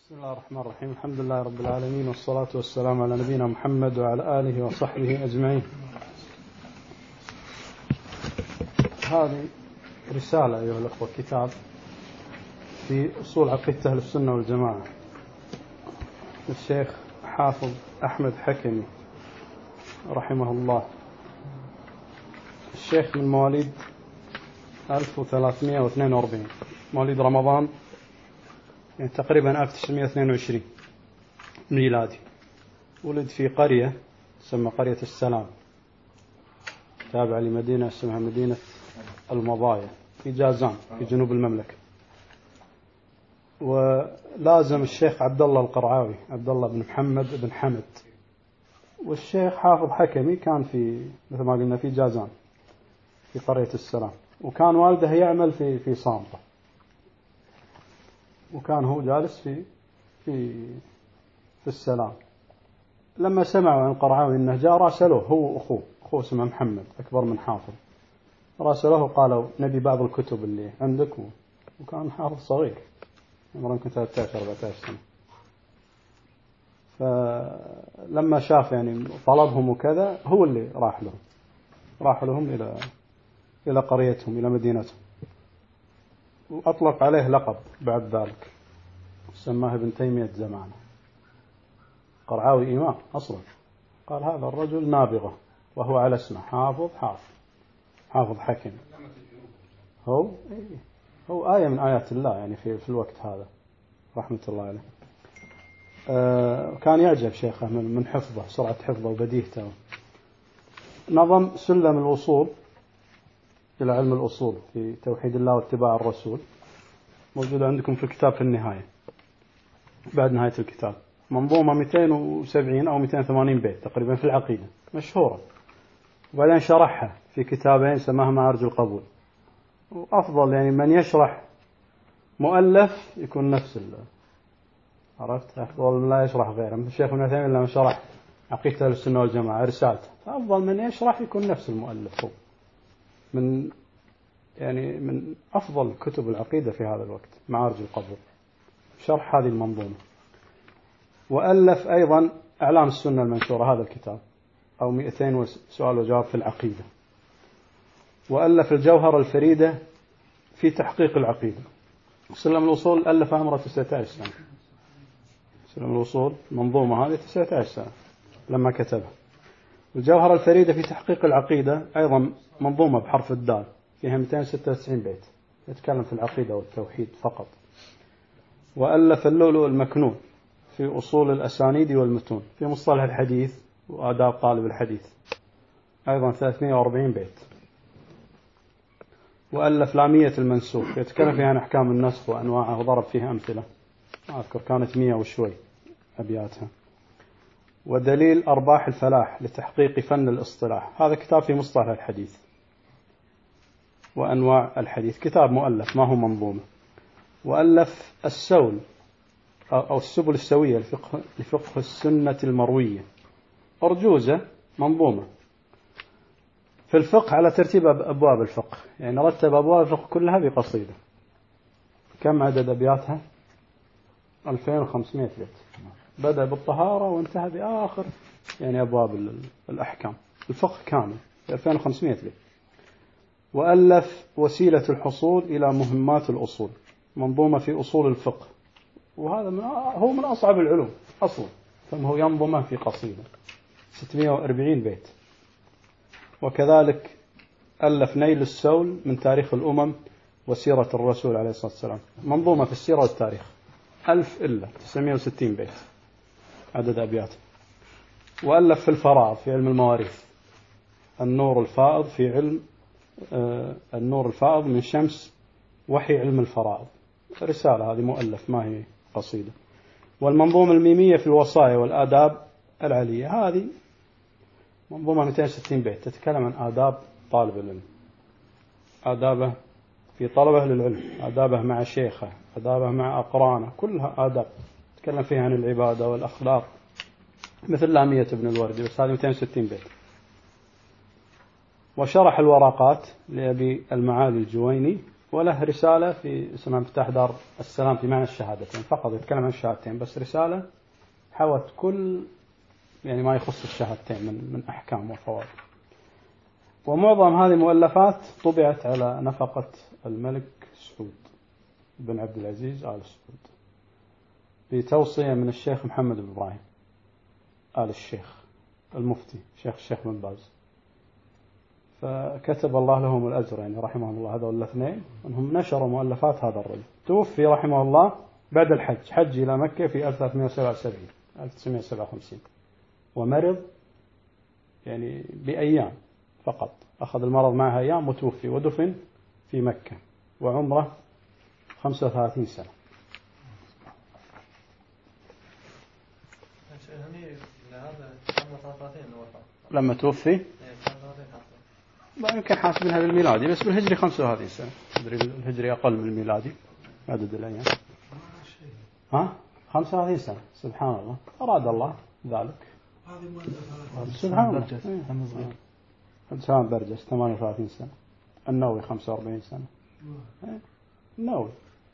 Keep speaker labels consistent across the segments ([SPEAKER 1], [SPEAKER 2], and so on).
[SPEAKER 1] بسم الله الرحمن الرحيم. الحمد لله رب العالمين، والصلاة والسلام على نبينا محمد وعلى آله وصحبه أجمعين. هذه رسالة أيها الأخوة، كتاب في أصول عقيدة أهل السنة والجماعة للشيخ حافظ أحمد حكمي رحمه الله. الشيخ من مواليد 1342، مواليد رمضان، يعني تقريبا 1922 ميلادي. ولد في قرية تسمى قرية السلام، تابعة لمدينة اسمها مدينة المضايا في جازان في جنوب المملكة. ولازم الشيخ عبد الله القرعاوي، عبد الله بن محمد بن حمد. والشيخ حافظ حكمي كان في مثل ما قلنا في جازان في قرية السلام، وكان والده يعمل في صامتة، وكان هو جالس في السلام. لما سمعوا عن القرعاوي انه جاء راسلوه، هو واخوه، اخوه اسمه محمد اكبر من حافظ، راسلوه وقالوا نبي بعض الكتب اللي عندك. وكان حافظ صغير، عمره يمكن 13-14 سنة. فلما شاف يعني طلبهم وكذا، هو اللي راح لهم إلى قريتهم، إلى مدينتهم، وأطلق عليه لقب بعد ذلك سماه ابن تيمية زمانه. قرعاوي إمام أصلا، قال هذا الرجل نابغة، وهو على اسمه حافظ حكم. هو آية من آيات الله يعني في الوقت هذا رحمة الله عليه. كان يعجب شيخه من حفظه، سرعة حفظه وبديهته. نظم سلم الوصول إلى علم الأصول في توحيد الله واتباع الرسول، موجود عندكم في الكتاب في النهاية، بعد نهاية الكتاب، منظومة 270 أو 280 بيت تقريبا في العقيدة، مشهورة. وبعدين شرحها في كتابين سماها معارج القبول. وأفضل يعني من يشرح مؤلف يكون نفس عرفت، أفضل من لا يشرح غيره. مثل الشيخ ابن عثيمين لما شرح عقيدة أهل السنة والجماعة رسالته، فأفضل من يشرح يكون نفس المؤلف. هو من أفضل كتب العقيدة في هذا الوقت معارج القبول، شرح هذه المنظومة. وألف أيضا أعلام السنة المنشورة، هذا الكتاب، أو 200 سؤال وجواب في العقيدة. وألف الجوهرة الفريدة في تحقيق العقيدة. سلم الوصول ألف عمره 19 سنة. سلم الوصول منظومة هذه 19 سنة لما كتبها. الجوهرة الفريدة في تحقيق العقيدة أيضا منظومة بحرف الدال، فيها 296 بيت يتكلم في العقيدة والتوحيد فقط. وألف اللؤلؤ المكنون في أصول الأسانيد والمتون، في مصطلح الحديث وآداب طالب الحديث، أيضا 340 بيت. وألف لامية المنسوخ، يتكلم فيها عن أحكام النسخ وأنواعه، وضرب فيها أمثلة أذكر كانت 100 وشوي أبياتها. ودليل أرباح الفلاح لتحقيق فن الاصطلاح، هذا كتاب في مصطلح الحديث وأنواع الحديث، كتاب مؤلف ما هو منظومة. وألف السول أو السبل السوية لفقه السنة المروية، أرجوزة منظومة في الفقه على ترتيب أبواب الفقه، يعني رتب أبواب الفقه كلها بقصيدة. كم عدد أبياتها؟ 2500 بيت، بدأ بالطهارة وانتهى بآخر يعني أبواب الأحكام، الفقه كامل 2500 بيت. وألف وسيلة الحصول إلى مهمات الأصول، منظومة في أصول الفقه، وهذا هو من أصعب العلوم أصلا، ثم هو ينظمه في قصيدة 640 بيت. وكذلك ألف نيل السول من تاريخ الأمم وسيرة الرسول عليه الصلاة والسلام، منظومة في السيرة والتاريخ، 1000 إلا 960 بيت عدد أبياته. وألف في الفرائض في علم المواريث، النور الفائض في علم النور الفائض من شمس وحي علم الفرائض، رسالة هذه مؤلف ما هي قصيدة. والمنظومة الميمية في الوصايا والآداب العلية، هذه منظومة 260 بيت تتكلم عن آداب طالب العلم، آدابه في طلبه للعلم، آدابه مع شيخه، آدابه مع أقرانه، كلها آداب تتكلم فيها عن العبادة والأخلاق، مثل لامية ابن الوردي، بس هذه 260 بيت. وشرح الورقات لأبي المعالي الجويني وله رسالة في اسمها مفتاح دار السلام في معنى الشهادتين، فقط يتكلم عن الشهادتين بس، رسالة حوت كل يعني ما يخص الشهادتين من أحكام وفوائد. ومعظم هذه المؤلفات طبعت على نفقة الملك سعود بن عبد العزيز آل سعود بتوصية من الشيخ محمد بن إبراهيم آل الشيخ المفتي الشيخ بن باز. فكتب الله لهم الأجر يعني رحمه الله هذول الاثنين أنهم نشروا مؤلفات هذا الرجل. توفي رحمه الله بعد الحج، حج إلى مكة في 1957 ومرض يعني بأيام فقط، أخذ المرض معها أيام وتوفي ودفن في مكة وعمره 35 سنة. لما توفي يمكن حاسبينها بالميلادي بس بالهجري 35 سنة، الهجري أقل من الميلادي عدد الأيام. 35 سنة سبحان الله، أراد الله ذلك سبحان الله. حسان برجس 38 سنة، النووي 45 سنة، النووي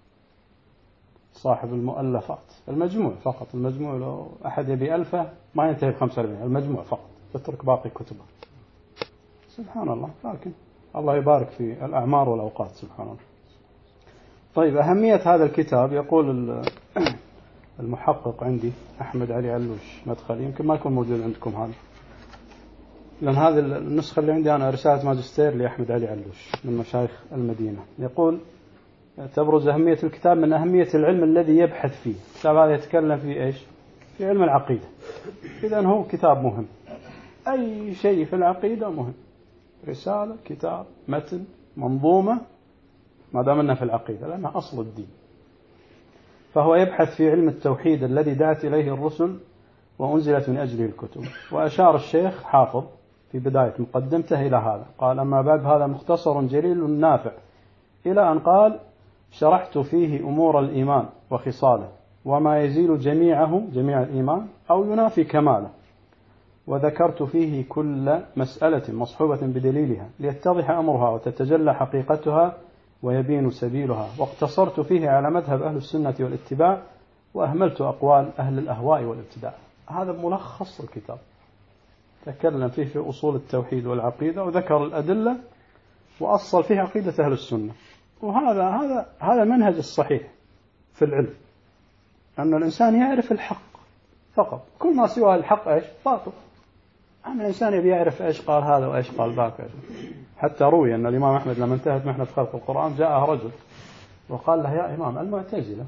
[SPEAKER 1] صاحب المؤلفات المجموع فقط، المجموع لو أحد يبي ألفه ما ينتهي ب45 المجموع فقط، تترك باقي كتبه سبحان الله. لكن الله يبارك في الأعمار والأوقات سبحان الله. طيب أهمية هذا الكتاب، يقول المحقق عندي أحمد علي علوش مدخلي، يمكن ما يكون موجود عندكم هذا، لأن هذه النسخة اللي عندي أنا رسالة ماجستير لأحمد علي علوش من مشايخ المدينة. يقول تبرز أهمية الكتاب من أهمية العلم الذي يبحث فيه. الكتاب هذا يتكلم في إيش؟ في علم العقيدة. إذن هو كتاب مهم، أي شيء في العقيدة مهم، رسالة كتاب متن منظومة ما دام أنها في العقيدة لأنها أصل الدين. فهو يبحث في علم التوحيد الذي دعت إليه الرسل وأنزلت من أجله الكتب. وأشار الشيخ حافظ في بداية مقدمته إلى هذا، قال أما بعد هذا مختصر جليل نافع، إلى أن قال شرحت فيه أمور الإيمان وخصاله وما يزيل جميع الإيمان أو ينافي كماله، وذكرت فيه كل مسألة مصحوبة بدليلها ليتضح أمرها وتتجلى حقيقتها ويبين سبيلها، واقتصرت فيه على مذهب أهل السنة والاتباع وأهملت أقوال أهل الأهواء والابتداع. هذا ملخص الكتاب، تكلم فيه في أصول التوحيد والعقيدة وذكر الأدلة وأصل فيه عقيدة أهل السنة. وهذا المنهج الصحيح في العلم، أن الإنسان يعرف الحق فقط، كل ما سوى الحق إيش؟ باطل. أما الإنسان يبي يعرف إيش قال هذا وإيش قال ذاك. حتى روي أن الإمام أحمد لما انتهت محنة خلق القرآن جاءه رجل وقال له يا إمام المعتزلة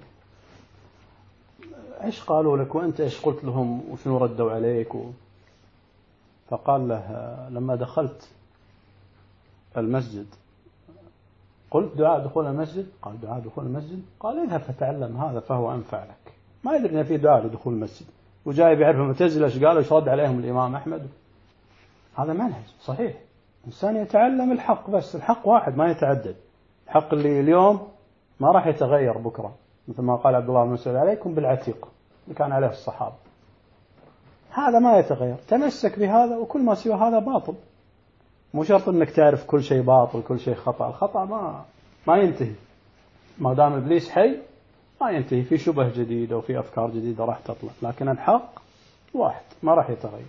[SPEAKER 1] إيش قالوا لك وأنت إيش قلت لهم وشنو ردوا عليك فقال له لما دخلت المسجد قلت دعاء دخول المسجد؟ قال دعاء دخول المسجد؟ قال اذهب فتعلم هذا فهو أنفع لك. ما يدري أن في دعاء لدخول المسجد، وجاي بيعرف المعتزلة ايش قالوا، ايش رد عليهم الإمام أحمد. هذا منهج صحيح، إنسان يتعلم الحق، بس الحق واحد ما يتعدد. الحق اللي اليوم ما راح يتغير بكرة، مثل ما قال عبد الله بن مسعود عليكم بالعتيق اللي كان عليه الصحابة، هذا ما يتغير، تمسك بهذا وكل ما سوى هذا باطل. مو شرط انك تعرف كل شيء باطل كل شيء خطأ، الخطأ ما ينتهي ما دام إبليس حي، ما ينتهي، في شبه جديدة وفي أفكار جديدة راح تطلع، لكن الحق واحد ما راح يتغير.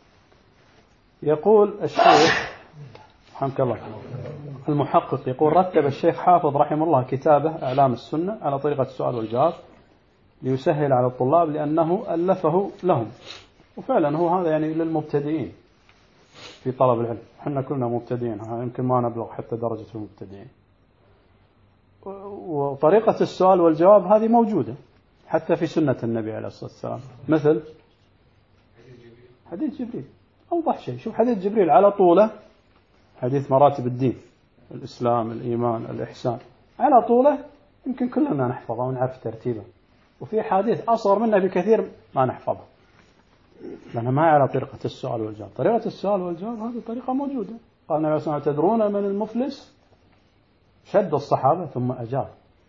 [SPEAKER 1] يقول الشيخ رحمك الله المحقق، يقول رتب الشيخ حافظ رحمه الله كتابه أعلام السنة على طريقة السؤال والجواب ليسهل على الطلاب، لأنه ألفه لهم، وفعلا هو هذا يعني للمبتدئين في طلب العلم. احنا كلنا مبتدئين، يمكن ما نبلغ حتى درجة المبتدئين. وطريقة السؤال والجواب هذه موجودة حتى في سنة النبي عليه الصلاة والسلام، مثل حديث جبريل أوضح شيء. شوف حديث جبريل على طوله، حديث مراتب الدين، الإسلام الإيمان الإحسان، على طوله يمكن كلنا نحفظه ونعرف ترتيبه، وفي حديث أصغر منه بكثير ما نحفظه لأنها ما على طريقة السؤال والجواب. طريقة السؤال والجواب هذه طريقة موجودة. قال النبي صلى الله عليه وسلم تدرون من المفلس؟ شد الصحابة ثم أجاب.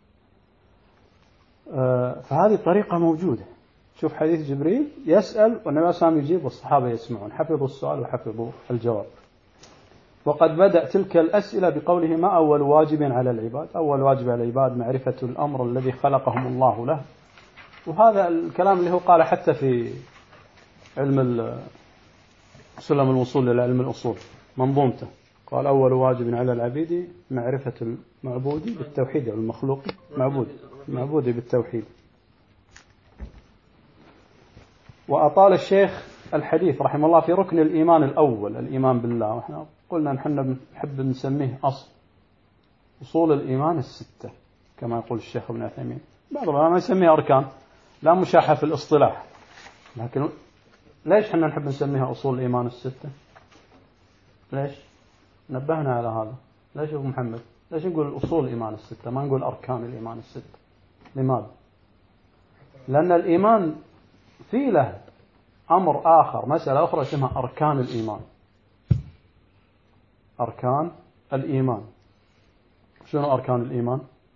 [SPEAKER 1] فهذه طريقة موجودة. شوف حديث جبريل يسأل والنبي صلى الله عليه وسلم يجيب والصحابة يسمعون، حفظوا السؤال وحفظوا الجواب. وقد بدأ تلك الأسئلة بقوله ما أول واجب على العباد؟ أول واجب على العباد معرفة الأمر الذي خلقهم الله له. وهذا الكلام اللي هو قال حتى في علم سلم الوصول إلى علم الأصول منظومته، قال أول واجب على العبيد معرفة المعبود بالتوحيد، أو المخلوق معبود بالتوحيد. وأطال الشيخ الحديث رحمه الله في ركن الإيمان الأول، الإيمان بالله، وإحنا قلنا نحن نحب نسميه أصول الإيمان الستة كما يقول الشيخ ابن عثيمين. بعض العلماء يسميها أركان، لا مشاحة في الاصطلاح، لكن ليش احنا نحب نسميها أصول الإيمان الستة؟ ليش؟ نبهنا على هذا. ليش أبو محمد؟ ليش نقول أصول الإيمان الستة ما نقول أركان الإيمان الستة؟ لماذا؟ لأن الإيمان فيه له أمر آخر، مسألة أخرى اسمها أركان الإيمان. أركان الإيمان شنو أركان الإيمان؟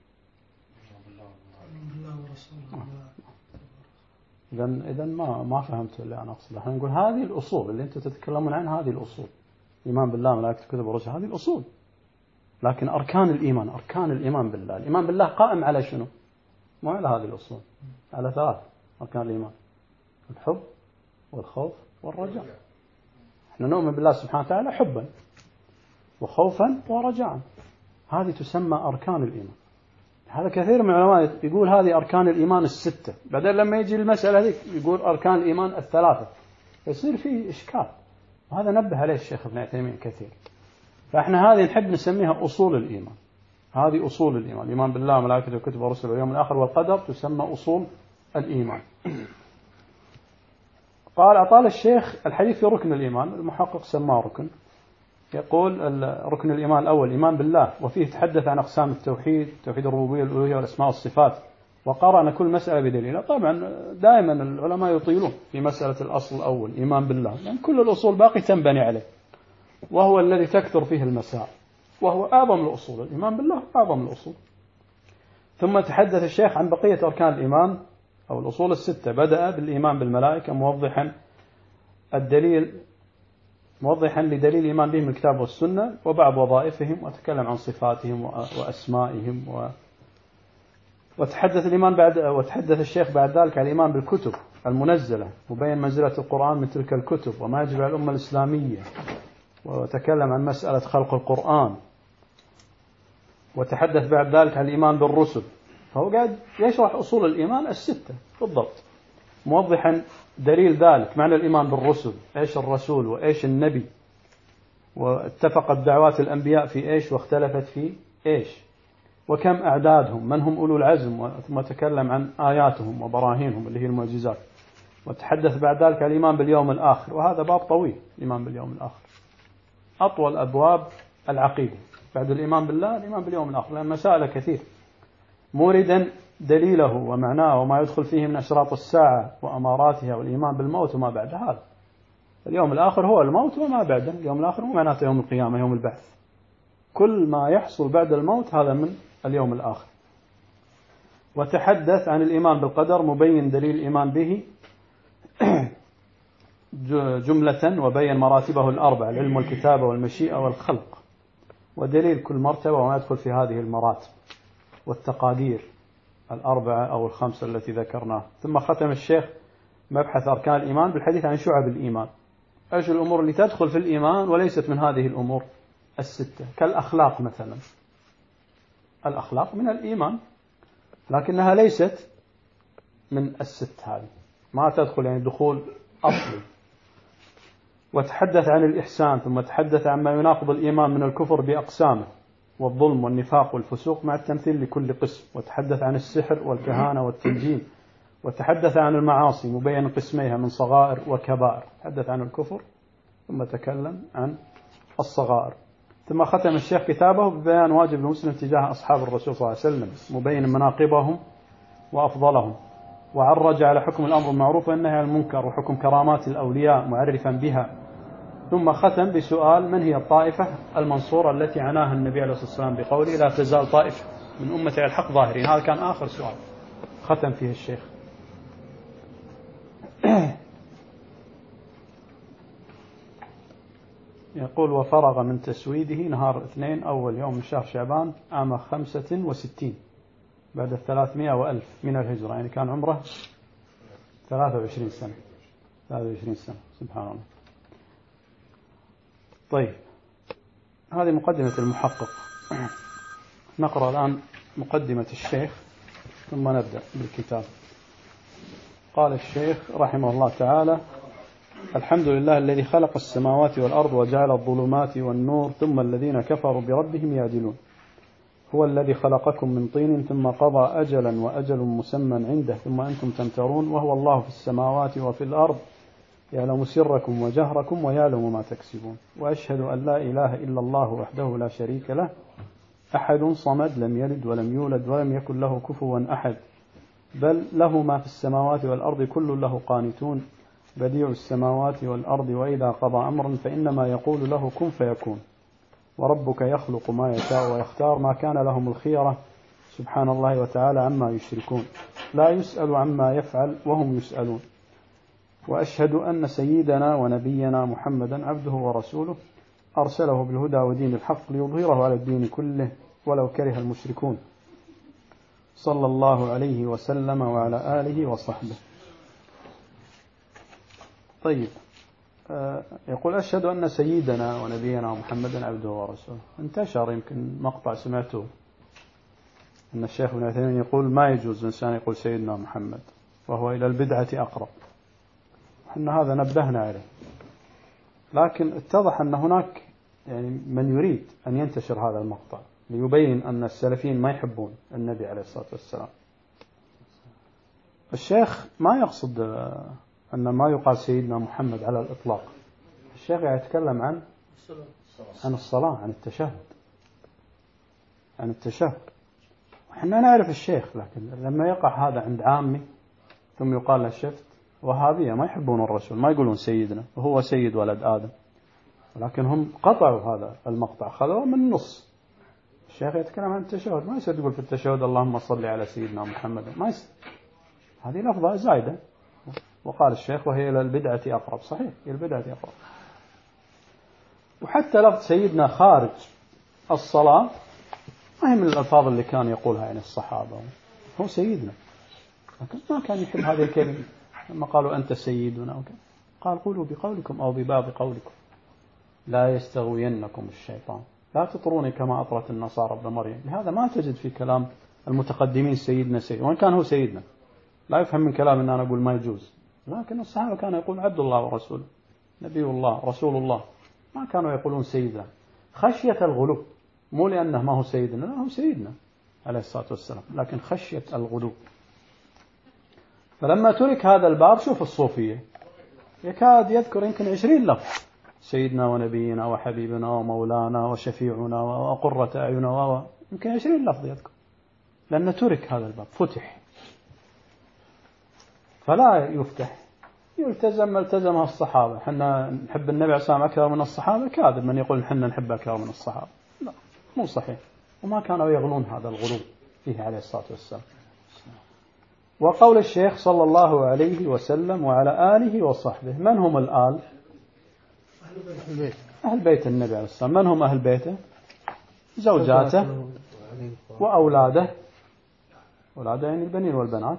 [SPEAKER 1] إذن ما فهمت اللي أنا أقصده. احنا نقول هذه الأصول اللي أنتم تتكلمون عنها، هذه الأصول، الإيمان بالله ملائكته كتب ورسله، هذه الأصول. لكن أركان الإيمان، أركان الإيمان بالله، الإيمان بالله قائم على شنو؟ مو على هذه الأصول، على ثلاث أركان الإيمان: الحب والخوف والرجاء. احنا نؤمن بالله سبحانه وتعالى حبا وخوفا ورجاء، هذه تسمى أركان الإيمان. هذا كثير من العلماء يقول هذه أركان الإيمان الستة، بعدين لما يجي المسألة ذيك يقول أركان الإيمان الثلاثة، يصير فيه إشكال. وهذا نبه عليه الشيخ ابن عثيمين كثير. فإحنا هذه نحب نسميها أصول الإيمان. هذه أصول الإيمان، الإيمان بالله وملائكته وكتبه ورسله واليوم الآخر والقدر تسمى أصول الإيمان. قال أطال الشيخ الحديث في ركن الإيمان، المحقق سماه ركن. يقول ركن الإيمان الأول إيمان بالله، وفيه تحدث عن أقسام التوحيد، توحيد الربوبية والألوهية والأسماء والصفات، وقرأنا كل مسألة بدليلها. طبعا دائما العلماء يطيلون في مسألة الأصل الأول إيمان بالله، لأن يعني كل الأصول باقي تنبني عليه، وهو الذي تكثر فيه المسائل، وهو أعظم الأصول. الإيمان بالله أعظم الأصول. ثم تحدث الشيخ عن بقية أركان الإيمان أو الأصول الستة. بدأ بالإيمان بالملائكة موضحا لدليل الإيمان بهم الكتاب والسنة وبعض وظائفهم، وتكلم عن صفاتهم وأسمائهم وتحدث الشيخ بعد ذلك عن الإيمان بالكتب المنزلة، وبين منزلة القرآن من تلك الكتب وما يجب على الأمة الإسلامية، وتكلم عن مسألة خلق القرآن، وتحدث بعد ذلك عن الإيمان بالرسل. فهو قاعد يشرح أصول الإيمان الستة بالضبط، موضحا دليل ذلك، معنى الإيمان بالرسل، إيش الرسول وإيش النبي، واتفقت دعوات الأنبياء في إيش واختلفت في إيش، وكم أعدادهم، من هم أولو العزم، ثم تكلم عن آياتهم وبراهينهم اللي هي المعجزات. وتحدث بعد ذلك عن الإيمان باليوم الآخر، وهذا باب طويل، الإيمان باليوم الآخر أطول أبواب العقيدة بعد الإيمان بالله، الإيمان باليوم الآخر، لأن مسائل كثير، موردا دليله ومعناه وما يدخل فيه من أشراط الساعة وأماراتها، والإيمان بالموت وما بعد هذا. اليوم الآخر هو الموت وما بعده. اليوم الآخر مو معناته يوم القيامة، يوم البعث، كل ما يحصل بعد الموت هذا من اليوم الآخر. وتحدث عن الإيمان بالقدر مبين دليل الإيمان به جملة، وبين مراتبه الأربع: العلم والكتابة والمشيئة والخلق، ودليل كل مرتبة وما يدخل في هذه المراتب، والتقادير الأربعة أو الخمسة التي ذكرناها. ثم ختم الشيخ مبحث أركان الإيمان بالحديث عن شعب الإيمان، إيش الأمور اللي تدخل في الإيمان وليست من هذه الأمور الستة، كالأخلاق مثلا. الأخلاق من الإيمان لكنها ليست من الست، هذه ما تدخل يعني دخول أصلي. وتحدث عن الإحسان، ثم تحدث عن ما يناقض الإيمان من الكفر بأقسامه، والظلم والنفاق والفسوق مع التمثيل لكل قسم. وتحدث عن السحر والكهانة والتنجيم. وتحدث عن المعاصي مبين قسميها من صغائر وكبائر، تحدث عن الكفر ثم تكلم عن الصغائر. ثم ختم الشيخ كتابه ببيان واجب المسلم تجاه أصحاب الرسول صلى الله عليه وسلم، مبين مناقبهم وأفضلهم، وعرج على حكم الأمر المعروف والنهي عن المنكر، وحكم كرامات الأولياء معرفا بها. ثم ختم بسؤال: من هي الطائفة المنصورة التي عناها النبي عليه الصلاة والسلام بقوله لا تزال طائفة من أمتي على الحق ظاهرين؟ هذا كان آخر سؤال ختم فيه الشيخ. يلا يقول وفرغ من تسويده نهار 2 أول يوم من شهر شعبان عام 65 بعد 300 وألف من الهجرة، يعني كان عمره 23 سنة. 23 سنة، سبحان الله. طيب، هذه مقدمة المحقق. نقرأ الآن مقدمة الشيخ ثم نبدأ بالكتاب. قال الشيخ رحمه الله تعالى: الحمد لله الذي خلق السماوات والأرض وجعل الظلمات والنور ثم الذين كفروا بربهم يعدلون. هو الذي خلقكم من طين ثم قضى أجلا وأجل مسمى عنده ثم أنتم تمترون، وهو الله في السماوات وفي الأرض يعلم سركم وجهركم ويعلم ما تكسبون. وأشهد أن لا إله إلا الله وحده لا شريك له أحد صمد لم يلد ولم يولد ولم يكن له كفوا أحد، بل له ما في السماوات والأرض كل له قانتون، بديع السماوات والأرض وإذا قضى أمرا فإنما يقول له كن فيكون. وربك يخلق ما يشاء ويختار ما كان لهم الخيرة سبحان الله وتعالى عما يشركون، لا يسأل عما يفعل وهم يسألون. وأشهد أن سيدنا ونبينا محمدا عبده ورسوله أرسله بالهدى ودين الحق ليظهره على الدين كله ولو كره المشركون، صلى الله عليه وسلم وعلى آله وصحبه. طيب، يقول أشهد أن سيدنا ونبينا محمدا عبده ورسوله. انتشر يمكن مقطع سمعته أن الشيخ ابن عثيمين يقول ما يجوز الإنسان يقول سيدنا محمد، وهو إلى البدعة أقرب. إحنا هذا نبهنا عليه، لكن اتضح أن هناك يعني من يريد أن ينتشر هذا المقطع ليبين أن السلفيين ما يحبون النبي عليه الصلاة والسلام. الشيخ ما يقصد أن ما يقال سيدنا محمد على الإطلاق. الشيخ يتكلم عن الصلاة، عن التشهد، عن التشهد. وحنا نعرف الشيخ، لكن لما يقع هذا عند عامي ثم يقال له شفت، وهابية ما يحبون الرسول، ما يقولون سيدنا وهو سيد ولد آدم، ولكن هم قطعوا هذا المقطع، خذوه من النص. الشيخ يتكلم عن التشهد، ما يصير تقول في التشهد اللهم صل على سيدنا محمد، ما يصير، هذه لفظة زايدة. وقال الشيخ وهي إلى البدعة أقرب. صحيح، إلى البدعة أقرب. وحتى لفظ سيدنا خارج الصلاة ما هي من الألفاظ اللي كان يقولها يعني الصحابة، هو سيدنا، لكن ما كان يحب هذه الكلمة. لما قالوا أنت سيدنا قال قولوا بقولكم أو بباب قولكم لا يستغوينكم الشيطان لا تطروني كما أطرت النصارى ابن مريم. لهذا ما تجد في كلام المتقدمين سيدنا سيد، وإن كان هو سيدنا لا يفهم من كلام أن أنا أقول ما يجوز، لكن الصحابة كانوا يقولون عبد الله ورسوله، نبي الله، رسول الله، ما كانوا يقولون سيدنا خشية الغلو، مو لأنه ما هو سيدنا، لا هو سيدنا عليه الصلاة والسلام، لكن خشية الغلو. فلما ترك هذا الباب، شوف الصوفية يكاد يذكر يمكن 20 لفظ، سيدنا ونبينا وحبيبنا ومولانا وشفيعنا وقرة أعيننا، يمكن 20 لفظ يذكر، لأن ترك هذا الباب، فتح، فلا يفتح. التزمها الصحابة. حنا نحب النبي عليه الصلاة والسلام أكثر من الصحابة، كاذب من يقول حنا نحب أكثر من الصحابة، لا، مو صحيح. وما كانوا يغلون هذا الغلو فيه عليه الصلاة والسلام. وقول الشيخ صلى الله عليه وسلم وعلى آله وصحبه، من هم الآل؟ أهل بيت النبي عليه الصلاة والسلام. من هم أهل بيته؟ زوجاته وأولاده، أولاده يعني البنين والبنات،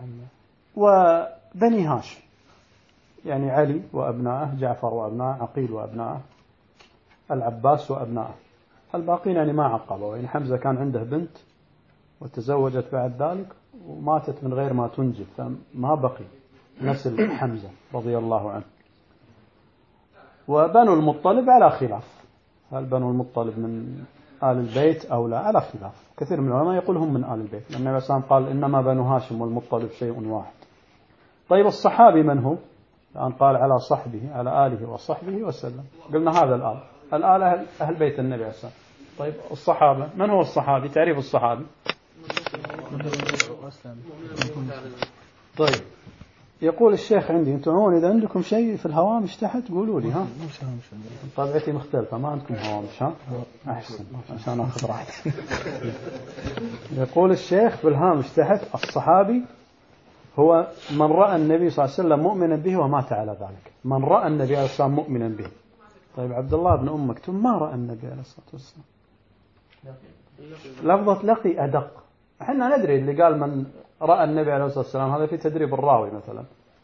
[SPEAKER 1] وبني هاشم يعني علي وأبنائه، جعفر وأبنائه، عقيل وأبنائه، العباس وأبنائه. الباقين يعني ما عقبوا، يعني حمزة كان عنده بنت وتزوجت بعد ذلك وماتت من غير ما تنجب، فما بقي نسل حمزة رضي الله عنه. وبنو المطلب على خلاف، هل بنو المطلب من آل البيت أو لا، على خلاف. كثير من العلماء يقول هم من آل البيت، لأن النبي صلى الله عليه وسلم قال إنما بنو هاشم والمطلب شيء واحد. طيب الصحابي من هو؟ الآن قال على صحبه، على آله وصحبه وسلم، قلنا هذا الآل، الآل أهل بيت النبي عليه الصلاة والسلام. طيب الصحابة، من هو الصحابي؟ تعريف الصحابي. طيب يقول الشيخ عندي، انتم عموما إذا عندكم شيء في الهوامش تحت قولوا لي، ها؟ طبيعتي مختلفة، ما عندكم هوامش، ها؟ أحسن عشان أخذ راحتي. يقول الشيخ في الهامش تحت: الصحابي هو من رأى النبي صلى الله عليه وسلم مؤمنا به ومات على ذلك. من رأى النبي صلى الله عليه وسلم مؤمنا به طيب عبد الله بن أم مكتوم ما رأى النبي عليه الصلاة والسلام. لفظة لقي أدق. احنا ندري اللي قال من رأى النبي عليه الصلاة والسلام هذا في تدريب الراوي مثلا،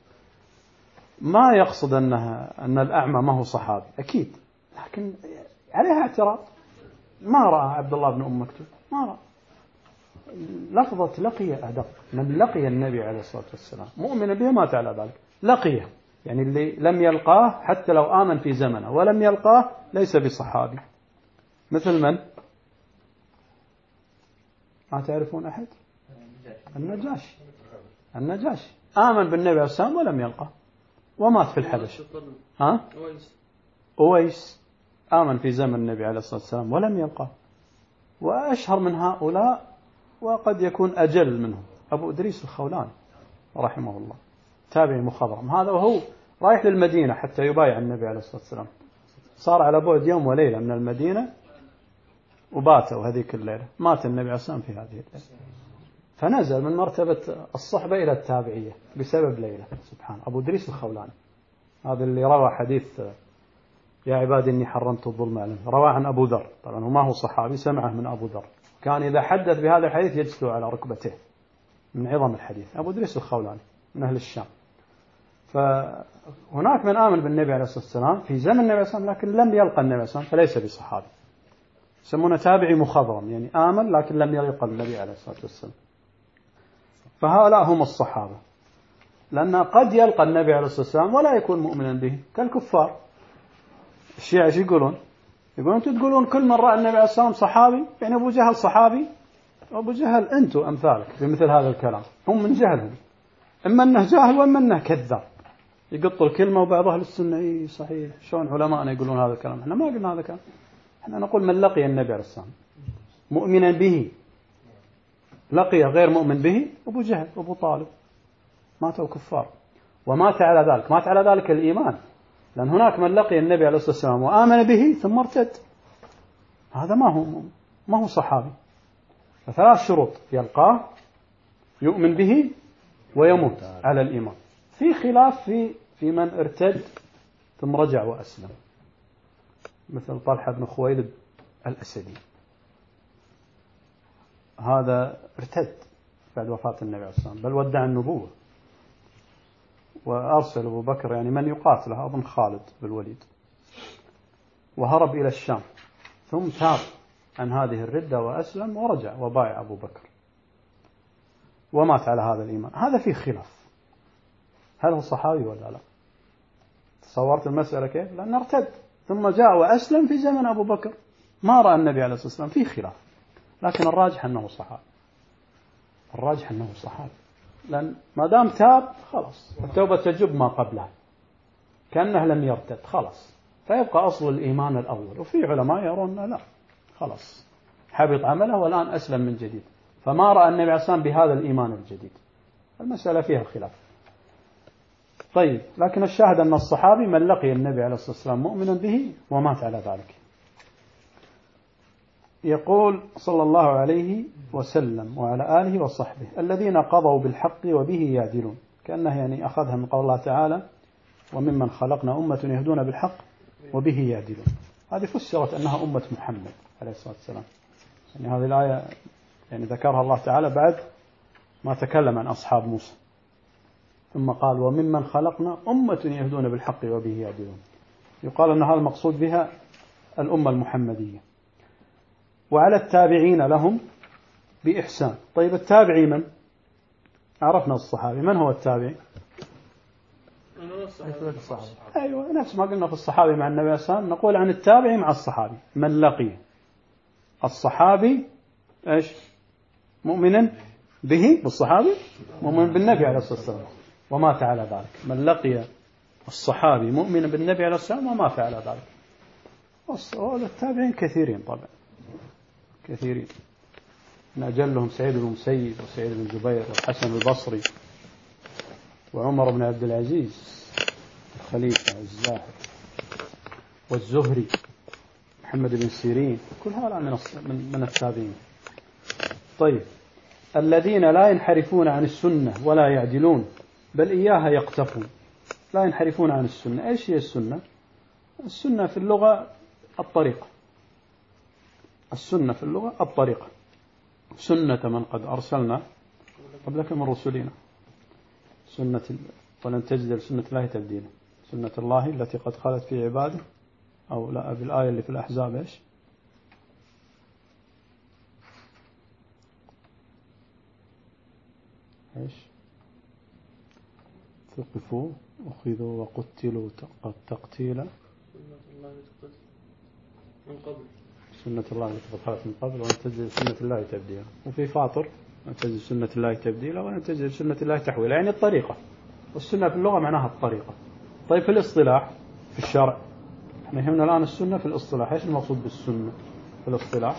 [SPEAKER 1] ما يقصد أن الأعمى ما هو صحابي أكيد، لكن عليها اعتراض. ما رأى عبد الله بن أم مكتوم، ما رأى. لفظة لقي أدق. من لقي النبي عليه الصلاة والسلام مؤمن به مات على ذلك. لقيه يعني اللي لم يلقاه حتى لو آمن في زمنه ولم يلقاه ليس بصحابي. مثل من؟ ما تعرفون أحد؟ النجاشي آمن بالنبي عليه الصلاة والسلام ولم يلقاه ومات في الحبش. أويس آمن في زمن النبي عليه الصلاة والسلام ولم يلقاه. وأشهر من هؤلاء وقد يكون أجل منهم أبو إدريس الخولاني رحمه الله، تابعي مخضرم هذا، وهو رايح للمدينة حتى يبايع النبي عليه الصلاة والسلام. صار على بعد يوم وليلة من المدينة وباتوا هذيك الليلة. مات النبي عليه الصلاة والسلام في هذه الليلة، فنزل من مرتبة الصحبة إلى التابعية بسبب ليلة. سبحان أبو إدريس الخولاني هذا اللي روى حديث يا عبادي إني حرمت الظلم عليهم، روى عن أبو ذر. طبعا هو ما هو صحابي، سمعه من أبو ذر، كان إذا حدث بهذا الحديث يجلس على ركبته من عظم الحديث. أبو إدريس الخولاني من أهل الشام. فهناك من آمن بالنبي عليه الصلاة والسلام في زمن النبي عليه الصلاة والسلام لكن لم يلقى النبي عليه الصلاة والسلام فليس بصحابي، يسمونه تابعي مخضرم، يعني آمن لكن لم يلقى النبي عليه الصلاة والسلام. فهؤلاء هم الصحابة، لأن قد يلقى النبي عليه الصلاة والسلام ولا يكون مؤمنا به كالكفار. الشيعة ايش يقولون؟ يقولون أنتم تقولون كل من رأى النبي عليه الصلاة والسلام صحابي، يعني أبو جهل صحابي. أبو جهل أنتم أمثالك بمثل هذا الكلام، هم من جهلهم، إما أنه جاهل وإما أنه كذاب يقط الكلمة. وبعض أهل السنة إيه صحيح، شلون علماءنا يقولون هذا الكلام؟ إحنا ما قلنا هذا الكلام، إحنا نقول من لقي النبي عليه الصلاة والسلام مؤمنا به، لقي غير مؤمن به أبو جهل وأبو طالب ماتوا كفار، ومات على ذلك، مات على ذلك الإيمان. لأن هناك من لقي النبي عليه الصلاة والسلام وآمن به ثم ارتد، هذا ما هو صحابي. فثلاث شروط: يلقاه، يؤمن به، ويموت على الإيمان. في خلاف في من ارتد ثم رجع وأسلم، مثل طلحة بن خويلد الأسدي، هذا ارتد بعد وفاة النبي عليه الصلاة والسلام، بل ودع النبوة، وأرسل أبو بكر يعني من يقاتله أظن خالد بالوليد، وهرب إلى الشام، ثم تاب عن هذه الردة وأسلم ورجع وبايع أبو بكر ومات على هذا الإيمان. هذا فيه خلاف، هل هو صحابي ولا لا؟ تصورت المسألة كيف؟ لأنه ارتد ثم جاء وأسلم في زمن أبو بكر، ما رأى النبي عليه الصلاة والسلام، فيه خلاف، لكن الراجح أنه صحابي. الراجح أنه صحابي، لأن ما دام تاب خلاص التوبة تجب ما قبلها، كأنه لم يرتد خلاص، فيبقى أصل الإيمان الأول. وفي علماء يرون لا خلاص حبط عمله والآن أسلم من جديد، فما رأى النبي عليه الصلاة والسلام بهذا الإيمان الجديد. المسألة فيها خلاف. طيب، لكن الشاهد أن الصحابي من لقي النبي عليه الصلاة والسلام مؤمنا به ومات على ذلك. يقول صلى الله عليه وسلم وعلى آله وصحبه: الذين قضوا بالحق وبه يعدلون، كأنه يعني أخذها من قول الله تعالى: وممن خلقنا أمة يهدون بالحق وبه يعدلون. هذه فسرت أنها أمة محمد عليه الصلاة والسلام، يعني هذه الآية يعني ذكرها الله تعالى بعد ما تكلم عن أصحاب موسى، ثم قال: وممن خلقنا أمة يهدون بالحق وبه يعدلون. يقال أن هذا المقصود بها الأمة المحمدية. وعلى التابعين لهم بإحسان. طيب، التابعي من؟ عرفنا الصحابي، من هو التابعي؟ أيوة، نفس ما قلنا في الصحابي مع النبي صلى الله عليه وسلم، نقول عن التابعي مع الصحابي من لقي الصحابي إيش؟ مؤمنا به، بالصحابي مؤمن بالنبي عليه الصلاة والسلام ومات على ذلك. من لقي الصحابي مؤمنا بالنبي عليه الصلاة والسلام ومات على ذلك. التابعين كثيرين طبعا، كثيرين، من أجلهم سعيد بن المسيب وسعيد بن جبير والحسن البصري وعمر بن عبد العزيز الخليفة الزاهد والزهري محمد بن سيرين، كل هؤلاء من التابعين. طيب، الذين لا ينحرفون عن السنة ولا يعدلون بل إياها يقتفون. لا ينحرفون عن السنة، إيش هي السنة؟ السنة في اللغة الطريقة، السنة في اللغة الطريقة، سنة من قد أرسلنا قبلك من رسلنا، سنة ولن تجد لسنة الله تبديلا، سنة الله التي قد خلت في عباده، أو لا بالآية اللي في الأحزاب إيش؟ إيش؟ ثقفوا أخذوا وقتلوا تقتيلا،
[SPEAKER 2] من قبل
[SPEAKER 1] سنة الله التي قد خلت من قبل ولن تجد سنة الله تبديلا. وفي فاطر ولن تجد سنة الله تبديلا ولن تجد سنة الله تحويلا، يعني الطريقة. والسنة في اللغة معناها الطريقة. طيب في الاصطلاح في الشرع، احنا يهمنا الآن السنة في الاصطلاح، ايش المقصود بالسنة في الاصطلاح؟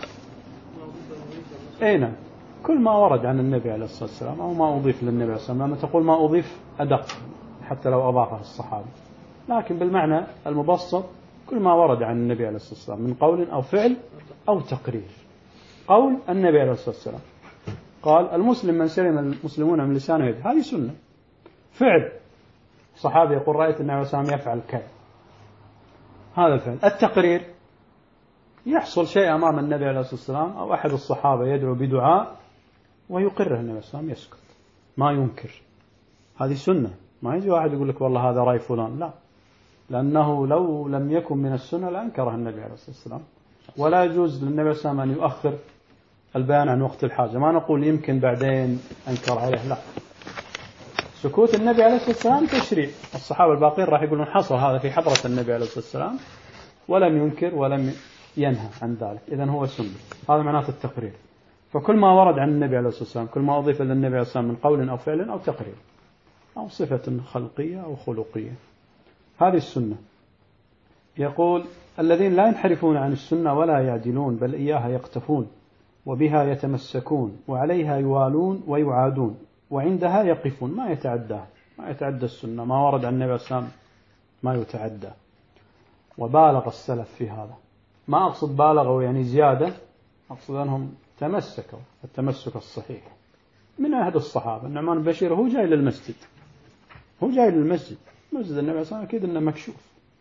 [SPEAKER 1] اين كل ما ورد عن النبي عليه الصلاة والسلام أو ما أضيف للنبي عليه الصلاة والسلام. لما تقول ما أضيف أدق حتى لو أضافه الصحابي، لكن بالمعنى المبسط كل ما ورد عن النبي عليه الصلاة والسلام من قول أو فعل أو تقرير. قول النبي عليه الصلاة والسلام قال المسلم من سلم المسلمون من لسانه ويده، هذه سنة. فعل صحابي يقول رأيت النبي عليه الصلاة والسلام يفعل كذا، هذا الفعل. التقرير يحصل شيء أمام النبي عليه الصلاة والسلام أو أحد الصحابة يدعو بدعاء ويقره النبي عليه الصلاة والسلام، يسكت ما ينكر، هذه سنة. ما يجي واحد يقول لك والله هذا رأي فلان، لا، لأنه لو لم يكن من السنة لأنكره النبي عليه الصلاة والسلام. ولا يجوز للنبي عليه الصلاة والسلام أن يؤخر البيان عن وقت الحاجة، ما نقول يمكن بعدين أنكر عليه، لا، سكوت النبي عليه الصلاة والسلام تشريع. الصحابة الباقين راح يقولون حصل هذا في حضرة النبي عليه الصلاة والسلام ولم ينكر ولم ينهى عن ذلك، إذن هو سنة. هذا معناته التقرير. فكل ما ورد عن النبي عليه الصلاة والسلام، كل ما أضيف للنبي عليه الصلاة والسلام من قول أو فعل أو تقرير أو صفة خلقية أو خلقية، هذه السنة. يقول الذين لا ينحرفون عن السنة ولا يعدلون بل إياها يقتفون وبها يتمسكون وعليها يوالون ويعادون وعندها يقفون، ما يتعدى السنة، ما ورد عن النبي عليه الصلاة والسلام ما يتعدى. وبالغ السلف في هذا، ما أقصد بالغوا يعني زيادة، أقصد أنهم تمسكوا التمسك الصحيح من عهد الصحابة. النعمان بن بشير هو جاي للمسجد، مسجد النبي صلى الله عليه وسلم أكيد أنه مكشوف.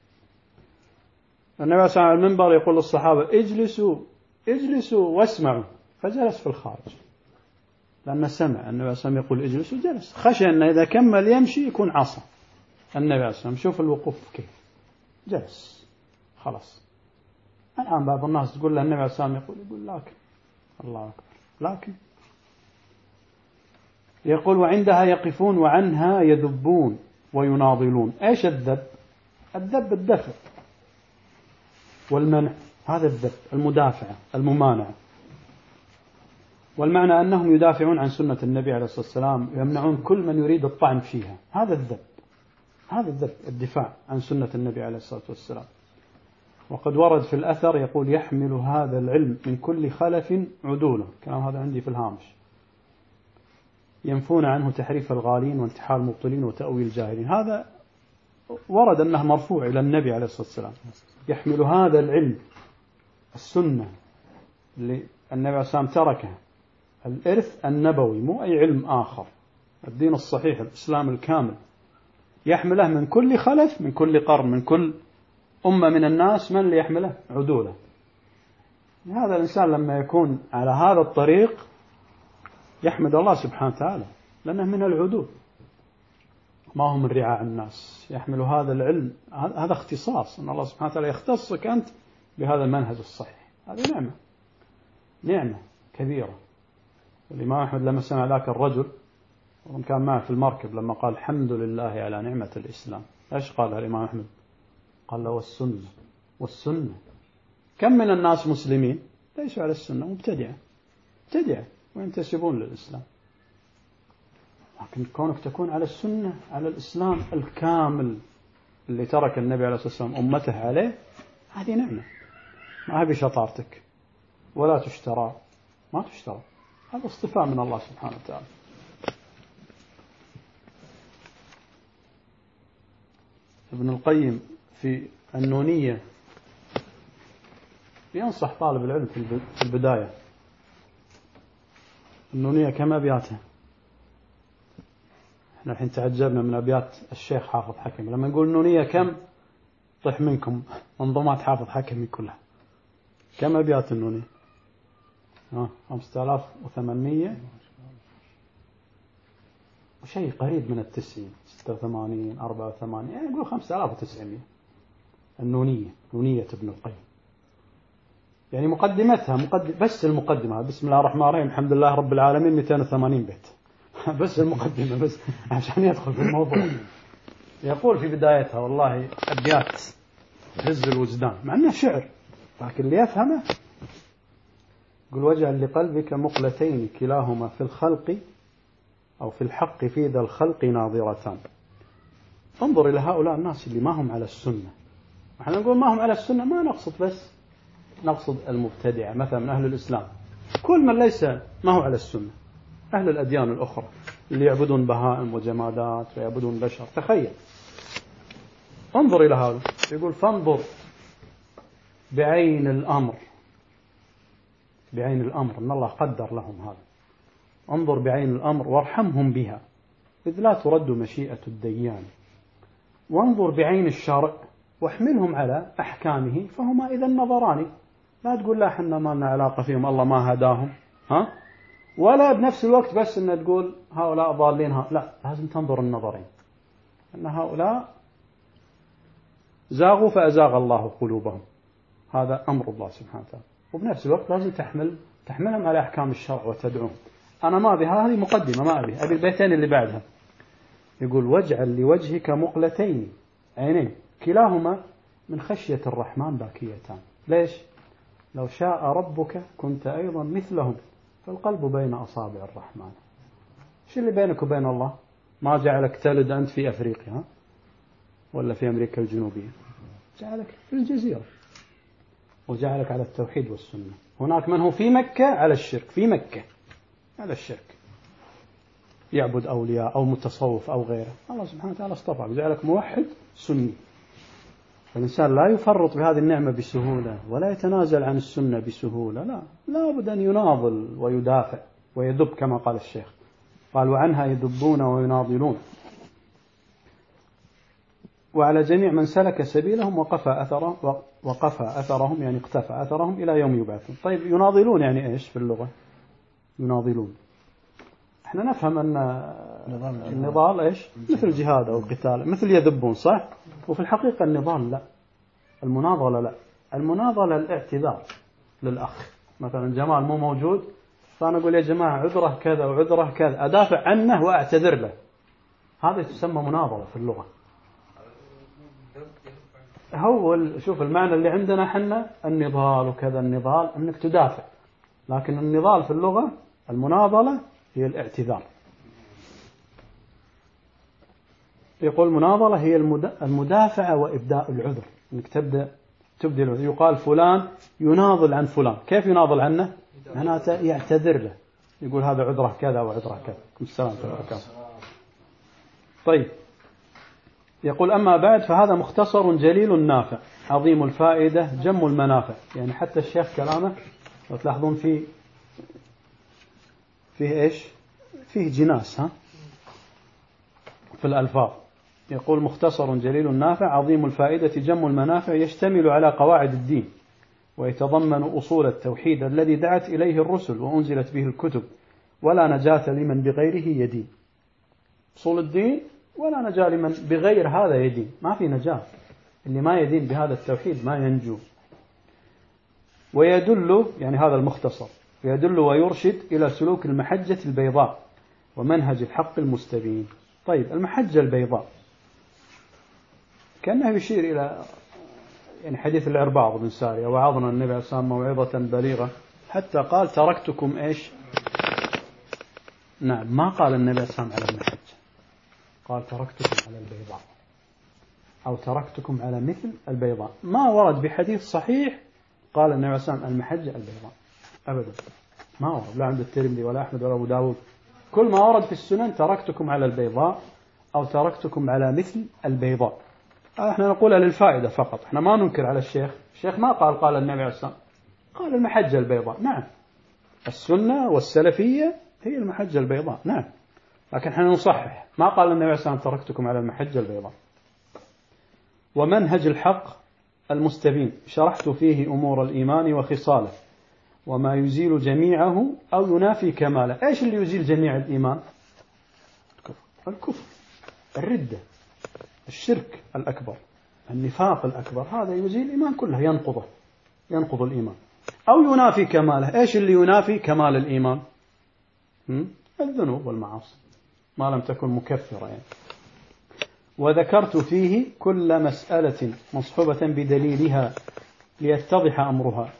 [SPEAKER 1] النبي صلى الله عليه وسلم على المنبر يقول للصحابة اجلسوا واسمعوا، فجلس في الخارج لأنه سمع النبي صلى الله عليه وسلم يقول اجلسوا، جلس، خشى أنه إذا كمل يمشي يكون عصا النبي عليه الصلاة والسلام. شوف الوقوف كيف، جلس خلاص. الآن بعض الناس تقول له النبي عليه الصلاة والسلام يقول لكن الله أكبر، لكن يقول وعندها يقفون وعنها يذبون ويناضلون. ايش الذب؟ الذب الدفع والمنع، هذا الذب، المدافعة الممانعة. والمعنى أنهم يدافعون عن سنة النبي عليه الصلاة والسلام، يمنعون كل من يريد الطعن فيها، هذا الذب، هذا الذب، الدفاع عن سنة النبي عليه الصلاة والسلام. وقد ورد في الأثر يقول يحمل هذا العلم من كل خلف عدوله، كلام هذا عندي في الهامش، ينفون عنه تحريف الغالين وانتحال المبطلين وتأويل الجاهلين. هذا ورد أنه مرفوع إلى النبي عليه الصلاة والسلام، يحمل هذا العلم، السنة اللي النبي عليه الصلاة والسلام تركها، الإرث النبوي، مو أي علم آخر، الدين الصحيح، الإسلام الكامل، يحمله من كل خلف، من كل قرن، من كل أمة من الناس. من اللي يحمله؟ عدوله. هذا الإنسان لما يكون على هذا الطريق يحمد الله سبحانه وتعالى، لأنه من العدول، ما هم من رعاع الناس. يحمل هذا العلم، هذا اختصاص، أن الله سبحانه وتعالى يختصك أنت بهذا المنهج الصحيح، هذه نعمة كبيرة. الإمام أحمد لما سمع ذاك الرجل وكان معه في المركب لما قال الحمد لله على نعمة الإسلام، إيش قال الإمام أحمد؟ قال له والسنة. كم من الناس مسلمين ليسوا على السنة، مبتدعة وينتسبون للإسلام، لكن كونك تكون على السنة، على الإسلام الكامل اللي ترك النبي عليه الصلاة والسلام أمته عليه، هذه نعمة، ما هي بشطارتك ولا تشترى، ما تشترى، هذا اصطفاء من الله سبحانه وتعالى. ابن القيم في النونية ينصح طالب العلم في البداية. النونية كم أبياتها؟ احنا الحين تعجبنا من أبيات الشيخ حافظ حكم، لما نقول النونية كم طيح منكم منظومات حافظ حكمي كلها. كم أبيات النونية؟ 5800 وشيء قريب من 90، 86 84، يعني نقول 5900. النونية، نونية ابن القيم، يعني مقدمتها بس المقدمة، بسم الله الرحمن الرحيم الحمد لله رب العالمين، 280 بيت بس المقدمة، بس عشان يدخل في الموضوع. يقول في بدايتها والله أبيات هز الوجدان، مع أنه شعر لكن اللي يفهمه يقول: واجعل لقلبك مقلتين كلاهما في الخلق أو في الحق في ذا الخلق ناظرتان. انظر إلى هؤلاء الناس اللي ما هم على السنة. احنا نقول ما هم على السنة، ما نقصد بس نقصد المبتدعة مثلا من أهل الإسلام، كل من ليس ما هو على السنة، أهل الأديان الأخرى اللي يعبدون بهائم وجمادات ويعبدون بشر. تخيل، انظر إلى هذا، يقول: فانظر بعين الأمر، بعين الأمر أن الله قدر لهم هذا، انظر بعين الأمر وارحمهم بها إذ لا ترد مشيئة الديان، وانظر بعين الشرع واحملهم على أحكامه فهما إذا النظران. لا تقول لا حنا ما لنا علاقة فيهم، الله ما هداهم، ولا بنفس الوقت بس أن تقول هؤلاء ضالين، لا، لازم تنظر النظرين، أن هؤلاء زاغوا فأزاغ الله قلوبهم، هذا أمر الله سبحانه وتعالى، وبنفس الوقت لازم تحملهم على أحكام الشرع وتدعوهم. أنا ما أبي، هذه مقدمة، ما أبي البيتين اللي بعدها. يقول: واجعل لوجهك مقلتين عينين كلاهما من خشية الرحمن باكيتان. ليش؟ لو شاء ربك كنت أيضا مثلهم فالقلب بين أصابع الرحمن. شو اللي بينك وبين الله؟ ما جعلك تلد أنت في أفريقيا ولا في أمريكا الجنوبية، جعلك في الجزيرة وجعلك على التوحيد والسنة. هناك من هو في مكة على الشرك، في مكة على الشرك، يعبد أولياء أو متصوف أو غيره. الله سبحانه وتعالى اصطفى وجعلك موحد سني. الإنسان لا يفرط بهذه النعمة بسهولة ولا يتنازل عن السنة بسهولة، لا بد أن يناضل ويدافع ويدب كما قال الشيخ، قال: وعنها يدبون ويناضلون. وعلى جميع من سلك سبيلهم وقفى أثرهم، يعني اقتفى أثرهم إلى يوم يبعثون. طيب، يناضلون يعني إيش في اللغة؟ يناضلون احنا نفهم أن النضال إيش؟ مثل الجهاد أو القتال، مثل يذبون، صح؟ وفي الحقيقة النضال لا، المناضلة لا، المناضلة الاعتذار للأخ. مثلا جمال مو موجود، فأنا أقول: يا جماعة عذره كذا وعذره كذا، أدافع عنه وأعتذر له، هذا تسمى مناضلة في اللغة. هو شوف المعنى اللي عندنا حنا النضال وكذا، النضال أنك تدافع، لكن النضال في اللغة المناضلة هي الاعتذار. يقول: المناضلة هي المدافعة وإبداء العذر، أنك تبدي العذر. يقال فلان يناضل عن فلان، كيف يناضل عنه؟ معناته يعتذر له، يقول هذا عذره كذا وعذره كذا. السلام عليكم. طيب، يقول: أما بعد فهذا مختصر جليل نافع عظيم الفائدة جم المنافع. يعني حتى الشيخ كلامه لو تلاحظون فيه إيش؟ فيه جناس في الألفاظ. يقول: مختصر جليل نافع عظيم الفائدة جم المنافع، يشتمل على قواعد الدين ويتضمن أصول التوحيد الذي دعت إليه الرسل وأنزلت به الكتب، ولا نجاة لمن بغيره يدين. أصول الدين ولا نجاة لمن بغير هذا يدين، ما في نجاة، اللي ما يدين بهذا التوحيد ما ينجو. ويدل، يعني هذا المختصر، يدل ويرشد إلى سلوك المحجة البيضاء ومنهج الحق المستبين. طيب، المحجة البيضاء كأنه يشير إلى يعني حديث العرباض بن سارية: وعظنا النبي عليه الصلاة والسلام موعظة بليغة حتى قال: تركتكم إيش؟ نعم، ما قال النبي عليه الصلاة والسلام على المحجة، قال: تركتكم على البيضاء أو تركتكم على مثل البيضاء. ما ورد بحديث صحيح قال النبي عليه الصلاة والسلام المحجة البيضاء أبدا، ما ورد، لا عند الترمذي ولا أحمد ولا أبو داود. كل ما ورد في السنن تركتكم على البيضاء أو تركتكم على مثل البيضاء. احنا نقولها للفائدة فقط، احنا ما ننكر على الشيخ ما قال النبي عليه الصلاة والسلام، قال المحجة البيضاء. نعم، السنة والسلفية هي المحجة البيضاء، نعم، لكن احنا نصحح، ما قال النبي عليه الصلاة والسلام تركتكم على المحجة البيضاء. ومنهج الحق المستبين شرحت فيه أمور الإيمان وخصاله وما يزيل جميعه أو ينافي كماله. إيش اللي يزيل جميع الإيمان؟ الكفر، الردة، الشرك الأكبر، النفاق الأكبر، هذا يزيل الإيمان كله، ينقض الإيمان. أو ينافي كماله. إيش اللي ينافي كمال الإيمان؟ الذنوب والمعاصي ما لم تكن مكفرة يعني. وذكرت فيه كل مسألة مصحوبة بدليلها ليتضح أمرها.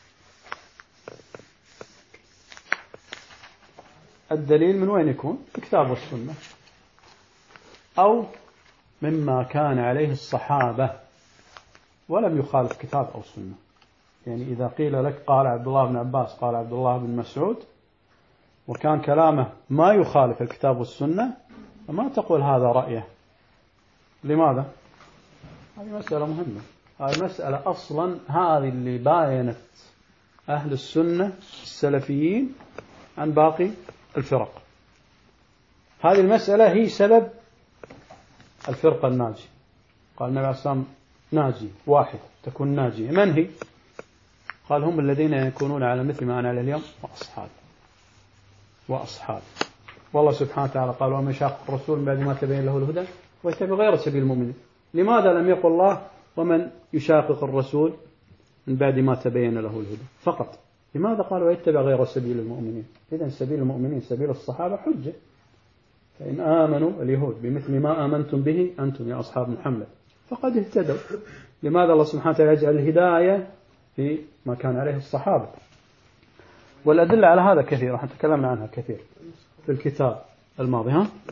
[SPEAKER 1] الدليل من وين يكون؟ الكتاب والسنة أو مما كان عليه الصحابة ولم يخالف كتاب أو سنة. يعني إذا قيل لك قال عبد الله بن عباس قال عبد الله بن مسعود وكان كلامه ما يخالف الكتاب والسنة فما تقول هذا رأيه. لماذا؟ هذه مسألة مهمة. هذه مسألة أصلا هذه اللي باينت أهل السنة السلفيين عن باقي الفرق. هذه المسألة هي سبب الفرقة الناجية. قال النبي عليه الصلاة والسلام ناجي واحد تكون ناجية. من هي؟ قال هم الذين يكونون على مثل ما أنا عليه اليوم وأصحاب. والله سبحانه وتعالى قال ومن يشاقق الرسول بعد ما تبين له الهدى ويتبع غير سبيل المؤمنين. لماذا لم يقل الله ومن يشاقق الرسول من بعد ما تبين له الهدى فقط؟ لماذا قال ويتبع غير سبيل المؤمنين؟ إذن سبيل المؤمنين سبيل الصحابة حجة. فإن آمنوا اليهود بمثل ما آمنتم به أنتم يا أصحاب محمد فقد اهتدوا. لماذا الله سبحانه وتعالى يجعل الهداية في ما كان عليه الصحابة؟ والأدلة على هذا كثير، راح نتكلم عنها كثير في الكتاب الماضي.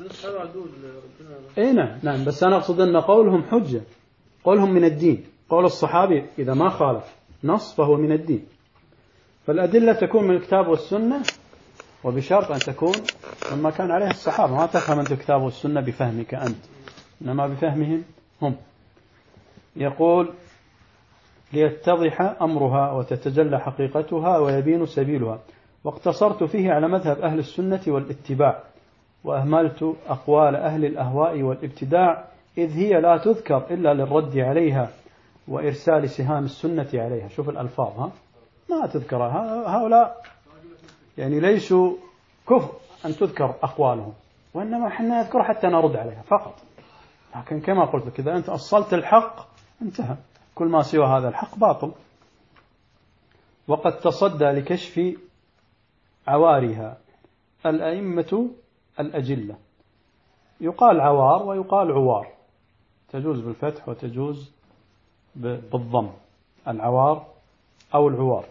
[SPEAKER 1] نعم بس أنا أقصد أن قولهم حجة، قولهم من الدين. قول الصحابي إذا ما خالف نص فهو من الدين. فالأدلة تكون من الكتاب والسنة وبشرط أن تكون مما كان عليه الصحابة. ما تفهم أنت الكتاب والسنة بفهمك أنت إنما بفهمهم هم. يقول ليتضح أمرها وتتجلى حقيقتها ويبين سبيلها. واقتصرت فيه على مذهب أهل السنة والاتباع وأهملت أقوال أهل الأهواء والابتداع إذ هي لا تذكر إلا للرد عليها وإرسال سهام السنة عليها. شوف الألفاظ ما تذكر. هؤلاء يعني ليسوا كفر أن تذكر أقوالهم وإنما حنا نذكر حتى نرد عليها فقط. لكن كما قلت لك إذا أنت أصلت الحق انتهى، كل ما سوى هذا الحق باطل. وقد تصدى لكشف عوارها الأئمة الأجلة. يقال عوار ويقال عوار، تجوز بالفتح وتجوز بالضم. العوار أو العوار.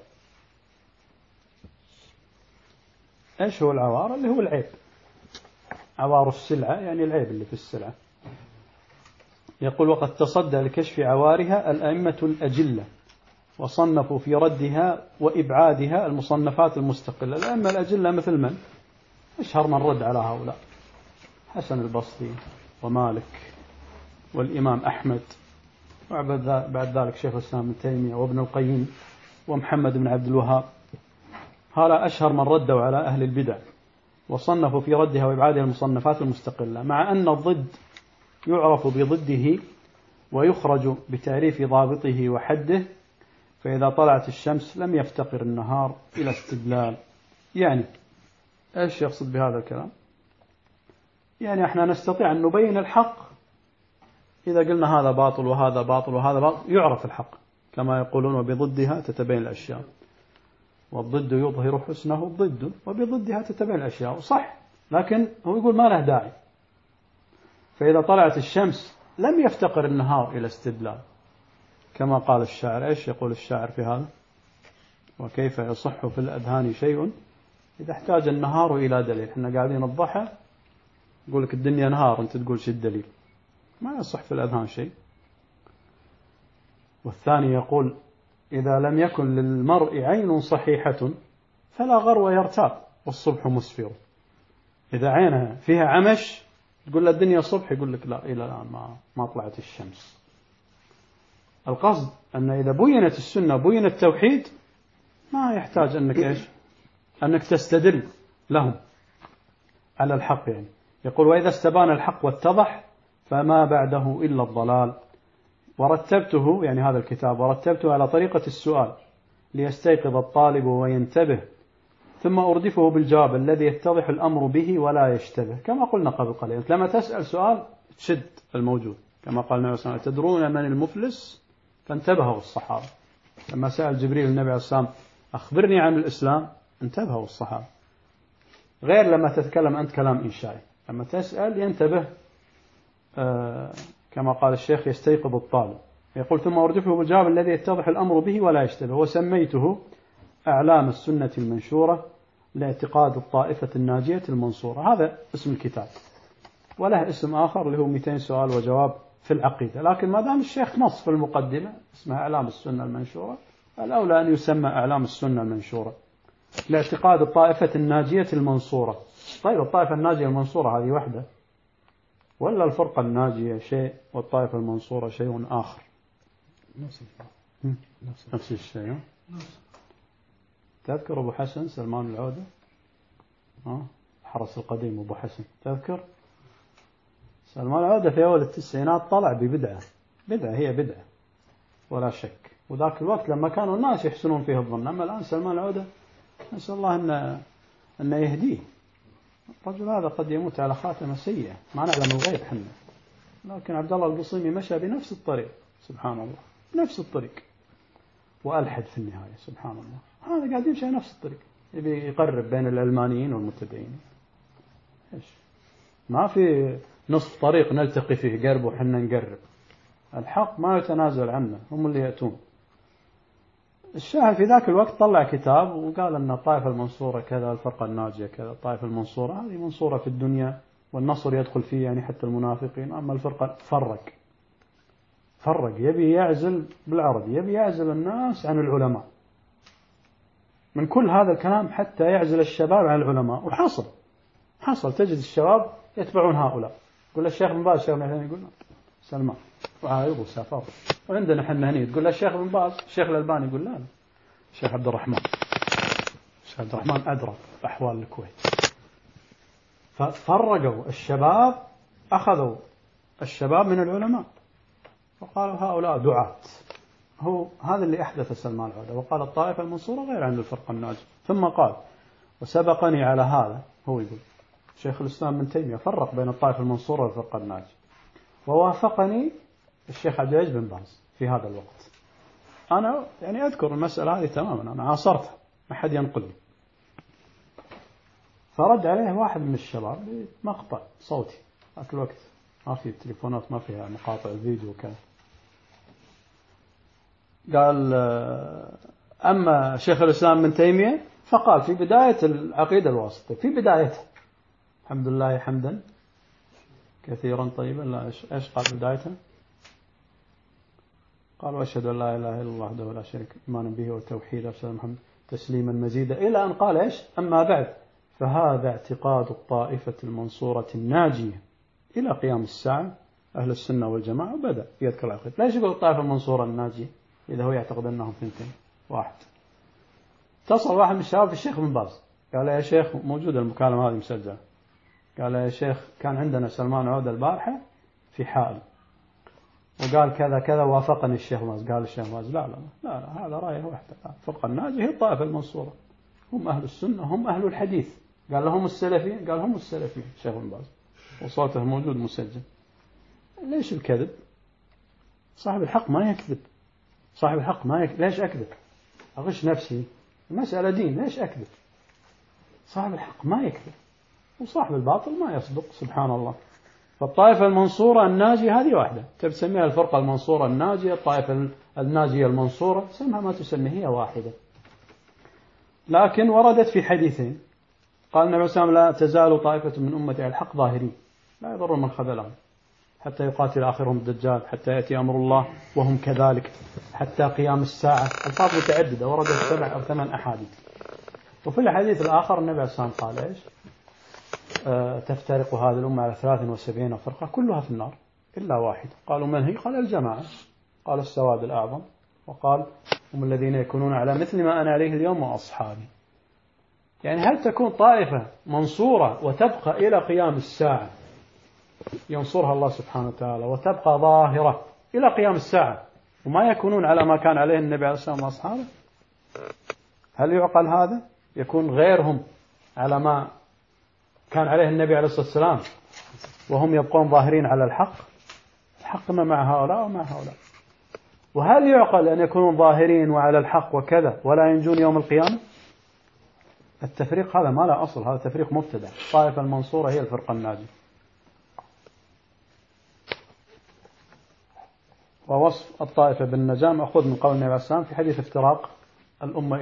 [SPEAKER 1] إيش هو العوار؟ اللي هو العيب. عوار السلعة يعني العيب اللي في السلعة. يقول وقد تصدى لكشف عوارها الأئمة الأجلة وصنفوا في ردها وإبعادها المصنفات المستقلة. الأئمة الأجلة مثل من؟ أشهر من رد على هؤلاء حسن البصري ومالك والإمام أحمد وبعد ذلك شيخ الإسلام ابن تيمية وابن القيم ومحمد بن عبد الوهاب. هؤلاء أشهر من ردوا على أهل البدع وصنفوا في ردها وإبعادها المصنفات المستقلة. مع أن الضد يعرف بضده ويخرج بتعريف ضابطه وحده. فإذا طلعت الشمس لم يفتقر النهار إلى استدلال. يعني إيش يقصد بهذا الكلام؟ يعني احنا نستطيع أن نبين الحق إذا قلنا هذا باطل وهذا باطل وهذا باطل يعرف الحق كما يقولون وبضدها تتبين الأشياء والضد يظهر حسنه الضد وبضدها تتبين الأشياء. صح، لكن هو يقول ما له داعي. فإذا طلعت الشمس لم يفتقر النهار إلى استدلال كما قال الشاعر. إيش يقول الشاعر في هذا؟ وكيف يصح في الأذهان شيء إذا احتاج النهار إلى دليل. احنا قاعدين الضحى يقول لك الدنيا نهار أنت تقول شو الدليل؟ ما يصح في الأذهان شيء. والثاني يقول إذا لم يكن للمرء عين صحيحة فلا غرو يرتاب والصبح مسفر. إذا عينها فيها عمش تقول له الدنيا صبح يقول لك لا إلى الآن ما طلعت الشمس. القصد أن إذا بينت السنة بين التوحيد ما يحتاج أنك إيش؟ أنك تستدل لهم على الحق. يعني يقول وإذا استبان الحق واتضح فما بعده إلا الضلال. ورتبته يعني هذا الكتاب ورتبته على طريقة السؤال ليستيقظ الطالب وينتبه، ثم أردفه بالجواب الذي يتضح الأمر به ولا يشتبه، كما قلنا قبل قليل. لما تسأل سؤال تشد الموجود، كما قال النبي صلى الله عليه وسلم: تدرون من المفلس؟ فانتبهوا الصحابة. لما سأل جبريل النبي عليه الصلاة والسلام: أخبرني عن الإسلام، انتبهوا الصحابة. غير لما تتكلم أنت كلام إنشائي، لما تسأل ينتبه. كما قال الشيخ: يستيقظ الطالب. يقول: ثم أردفه بالجواب الذي يتضح الأمر به ولا يشتبه، وسميته أعلام السنة المنشورة لاعتقاد الطائفة الناجية المنصورة. هذا اسم الكتاب، وله اسم آخر اللي هو 200 سؤال وجواب في العقيدة، لكن ما دام الشيخ نص في المقدمة اسمها أعلام السنة المنشورة، الأولى أن يسمى أعلام السنة المنشورة لاعتقاد الطائفة الناجية المنصورة. طيب الطائفة الناجية المنصورة هذه وحدة، ولا الفرقة الناجية شيء والطائفة المنصورة شيء آخر؟ نفس الشيء. تذكر أبو حسن سلمان العودة؟ الحرس القديم أبو حسن، تذكر؟ سلمان العودة في أول التسعينات طلع ببدعة، هي بدعة ولا شك، وذاك الوقت لما كانوا الناس يحسنون فيه الظن. أما الآن سلمان العودة نسأل الله أن يهديه. الرجل هذا قد يموت على خاتمة سيئة، ما نعلم الغيب حنا، لكن عبد الله البصيمي مشى بنفس الطريق، سبحان الله، نفس الطريق، وألحد في النهاية، سبحان الله. هذا قاعد يمشي نفس الطريق، يبي يقرب بين العلمانيين والمتدينين. إيش؟ ما في نصف طريق نلتقي فيه قرب وحنا نقرب. الحق ما يتنازل عنه، هم اللي يأتون. الشاعر في ذاك الوقت طلع كتاب وقال أن الطائفة المنصورة كذا، الفرقة الناجية كذا. الطائفة المنصورة هذه منصورة في الدنيا، والنصر يدخل فيه يعني حتى المنافقين. أما الفرقة فرق، يبي يعزل بالعربي، يبي يعزل الناس عن العلماء من كل هذا الكلام، حتى يعزل الشباب عن العلماء. وحصل تجد الشباب يتبعون هؤلاء. يقول الشيخ بن باز، الشيخ بن عثيمين، يقول سلمان وعايض وسافر. وعندنا حنا هني تقول له الشيخ بن باز، الشيخ الألباني يقول لا، الشيخ عبد الرحمن أدرى بأحوال الكويت. ففرقوا الشباب، أخذوا الشباب من العلماء وقالوا هؤلاء دعاة. هو هذا اللي أحدث سلمان العودة، وقال الطائفة المنصورة غير عند الفرقة الناجية. ثم قال: وسبقني على هذا، هو يقول شيخ الإسلام ابن تيمية فرق بين الطائفة المنصورة والفرقة الناجية، ووافقني الشيخ عبد العزيز بن باز في هذا الوقت. أنا يعني أذكر المسألة هذه تماما، أنا عاصرتها، ما حد ينقلني. فرد عليه واحد من الشباب بمقطع صوتي، ذاك الوقت ما في التليفونات، ما فيها مقاطع الفيديو وكذا. قال: أما شيخ الإسلام ابن تيمية فقال في بداية العقيدة الواسطة، في بدايتها: الحمد لله حمدا كثيرا طيبا. لا، إيش قال بدايتها؟ قال: وأشهد أن لا إله إلا الله وحده لا شريك له إيمانا به وتوحيدا وسلام محمد تسليما مزيدا، إلى أن قال إيش؟ أما بعد فهذا اعتقاد الطائفة المنصورة الناجية إلى قيام الساعة أهل السنة والجماعة. وبدأ يذكر العقيدة. ليش يقول الطائفة المنصورة الناجية إذا هو يعتقد أنهم ثنتين واحد؟ اتصل واحد من الشباب في الشيخ بن باز، قال: يا شيخ، موجودة المكالمة هذه مسجلة، قال: يا شيخ، كان عندنا سلمان عودة البارحة في حائل وقال كذا كذا، وافقني الشيخ باز. قال الشيخ باز: لا هذا رأيه واحدة، الفرقة الناجية هي الطائفة المنصورة، هم أهل السنة، هم أهل الحديث. قال: لهم السلفيين؟ قال: هم السلفيين. الشيخ بن باز وصوته موجود مسجل. ليش الكذب؟ صاحب الحق ما يكذب، صاحب الحق ما يكذب. ليش أكذب؟ أغش نفسي؟ المسألة دين، ليش أكذب؟ صاحب الحق ما يكذب، وصاحب الباطل ما يصدق، سبحان الله. فالطائفة المنصورة الناجية هذه واحدة، تسميها الفرقة المنصورة الناجية، الطائفة الناجية المنصورة، سمها ما تسمي، هي واحدة. لكن وردت في حديثين. قال النبي صلى الله عليه وسلم: لا تزال طائفة من أمتي على الحق ظاهرين لا يضر من خذلهم حتى يقاتل آخرهم الدجال حتى يأتي أمر الله وهم كذلك حتى قيام الساعة. الفاظ متعددة، وردت 7 أو 8 أحاديث. وفي الحديث الآخر النبي عليه الصلاة والسلام قال إيش؟ تفترق هذه الأمة على 73 فرقة كلها في النار إلا واحد. قالوا: من هي؟ قال: الجماعة. قال: السواد الأعظم. وقال: هم الذين يكونون على مثل ما أنا عليه اليوم وأصحابي. يعني هل تكون طائفة منصورة وتبقى إلى قيام الساعة، ينصرها الله سبحانه وتعالى، وتبقى ظاهرة إلى قيام الساعة وما يكونون على ما كان عليه النبي عليه الصلاة والسلام وأصحابه؟ هل يعقل هذا؟ يكون غيرهم على ما كان عليه النبي عليه الصلاة والسلام وهم يبقون ظاهرين على الحق؟ الحق ما مع هؤلاء ومع هؤلاء. وهل يعقل أن يكونوا ظاهرين وعلى الحق وكذا ولا ينجون يوم القيامة؟ التفريق هذا ما له أصل، هذا تفريق مبتدع. الطائفة المنصورة هي الفرقة الناجية. ووصف الطائفة بالنجاة مأخوذ من قول النبي عليه الصلاة والسلام في حديث افتراق الأمة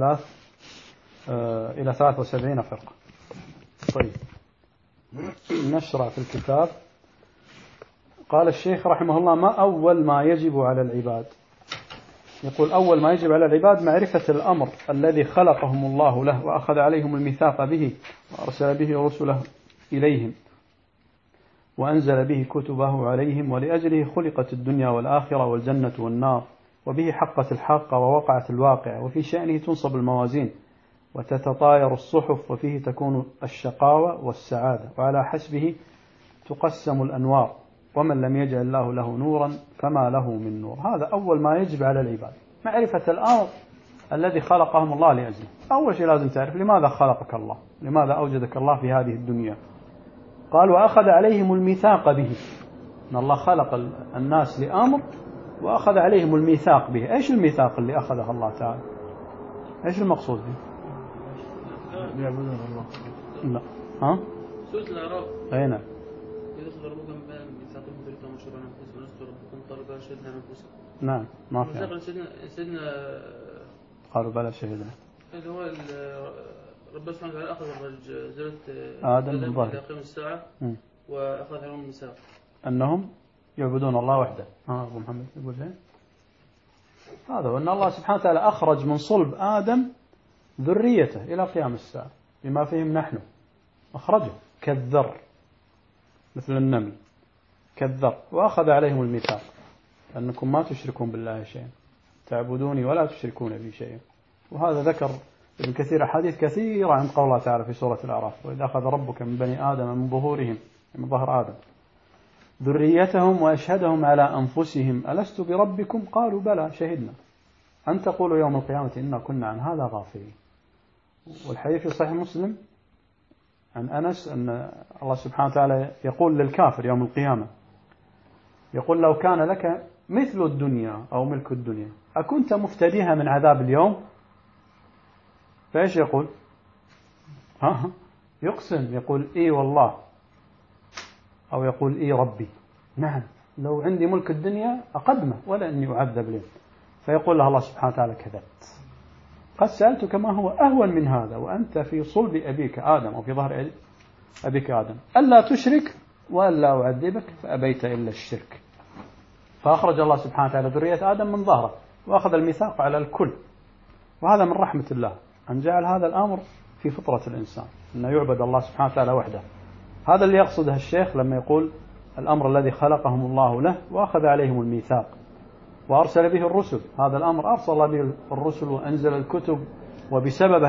[SPEAKER 1] إلى 73 فرقة. طيب نشرع في الكتاب. قال الشيخ رحمه الله: ما أول ما يجب على العباد؟ يقول: أول ما يجب على العباد معرفة الأمر الذي خلقهم الله له وأخذ عليهم الميثاق به وأرسل به رسله إليهم وأنزل به كتبه عليهم، ولأجله خلقت الدنيا والآخرة والجنة والنار، وبه حقت الحق ووقعت الواقع، وفي شأنه تنصب الموازين وتتطاير الصحف، وفيه تكون الشقاوة والسعادة، وعلى حسبه تقسم الأنوار، ومن لم يجعل الله له نورا فما له من نور. هذا أول ما يجب على العباد، معرفة الأمر الذي خلقهم الله لأجله. أول شيء لازم تعرف لماذا خلقك الله، لماذا أوجدك الله في هذه الدنيا. قال: وأخذ عليهم الميثاق به، أن الله خلق الناس لأمر وأخذ عليهم الميثاق به. إيش الميثاق اللي أخذه الله تعالى؟ إيش المقصود به؟
[SPEAKER 2] يعبدون الله.
[SPEAKER 1] لا. ها؟
[SPEAKER 3] سورة الأعراف.
[SPEAKER 1] أي نعم. نعم ما في.
[SPEAKER 3] سيدنا
[SPEAKER 1] قالوا بلى شهدنا.
[SPEAKER 3] اللي هو ربنا سبحانه وتعالى أخذ زوجة
[SPEAKER 1] آدم من ظهره
[SPEAKER 3] إلى قيام الساعة وأخذ عليهم الميثاق
[SPEAKER 1] أنهم يعبدون الله وحده. أبو محمد يقول شيء؟ هذا وأن الله سبحانه وتعالى أخرج من صلب آدم ذريته إلى قيام الساعة بما فيهم نحن، أخرجه كالذر مثل النمل كالذر، وأخذ عليهم الميثاق أنكم ما تشركون بالله شيئا، تعبدوني ولا تشركون بي شيئا. وهذا ذكر ابن كثير أحاديث كثيرة عن قول الله تعالى في سورة الأعراف: وإذا أخذ ربك من بني آدم من ظهورهم، من ظهر آدم، ذريتهم وأشهدهم على أنفسهم ألست بربكم قالوا بلى شهدنا أن تقولوا يوم القيامة إنا كنا عن هذا غافلين. والحديث في صحيح مسلم عن أنس أن الله سبحانه وتعالى يقول للكافر يوم القيامة، يقول: لو كان لك مثل الدنيا أو ملك الدنيا أكنت مفتديها من عذاب اليوم؟ فإيش يقول؟ يقسم، يقول إي والله، أو يقول إي ربي، نعم لو عندي ملك الدنيا أقدمه ولا أني أعذب له. فيقول له الله سبحانه وتعالى: كذبت، قد سألتك ما هو أهون من هذا وأنت في صلب أبيك آدم أو في ظهر أبيك آدم، ألا تشرك وألا أعذبك فأبيت إلا الشرك. فأخرج الله سبحانه وتعالى ذرية آدم من ظهره وأخذ الميثاق على الكل. وهذا من رحمة الله أن جعل هذا الأمر في فطرة الإنسان، أنه يعبد الله سبحانه وتعالى وحده. هذا اللي يقصده الشيخ لما يقول الأمر الذي خلقهم الله له وأخذ عليهم الميثاق وأرسل به الرسل. هذا الأمر أرسل الله به الرسل وأنزل الكتب، وبسببه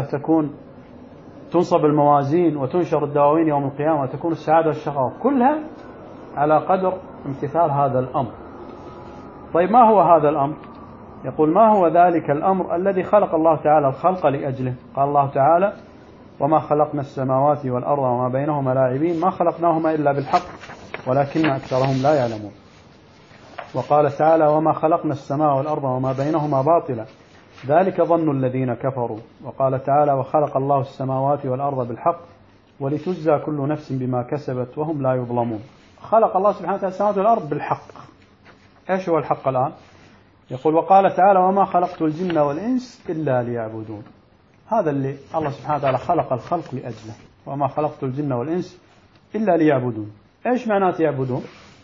[SPEAKER 1] تنصب الموازين وتنشر الدواوين يوم القيامة وتكون السعادة والشقاوة، كلها على قدر امتثال هذا الأمر. طيب ما هو هذا الأمر؟ يقول: ما هو ذلك الأمر الذي خلق الله تعالى الخلق لأجله؟ قال الله تعالى: وما خلقنا السماوات والأرض وما بينهما لاعبين، ما خلقناهما إلا بالحق ولكن أكثرهم لا يعلمون. وقال تعالى: وما خلقنا السماء والأرض وما بينهما باطلا ذلك ظن الذين كفروا. وقال تعالى: وخلق الله السماوات والأرض بالحق ولتجزى كل نفس بما كسبت وهم لا يظلمون. خلق الله سبحانه وتعالى السماوات والأرض بالحق. إيش هو الحق الآن؟ يقول: وقال تعالى: وما خلقت الجن والإنس إلا ليعبدون. هذا اللي الله سبحانه وتعالى خلق الخلق لأجله، وما خلقت الجن والإنس إلا ليعبدون. إيش معنات يعبدون؟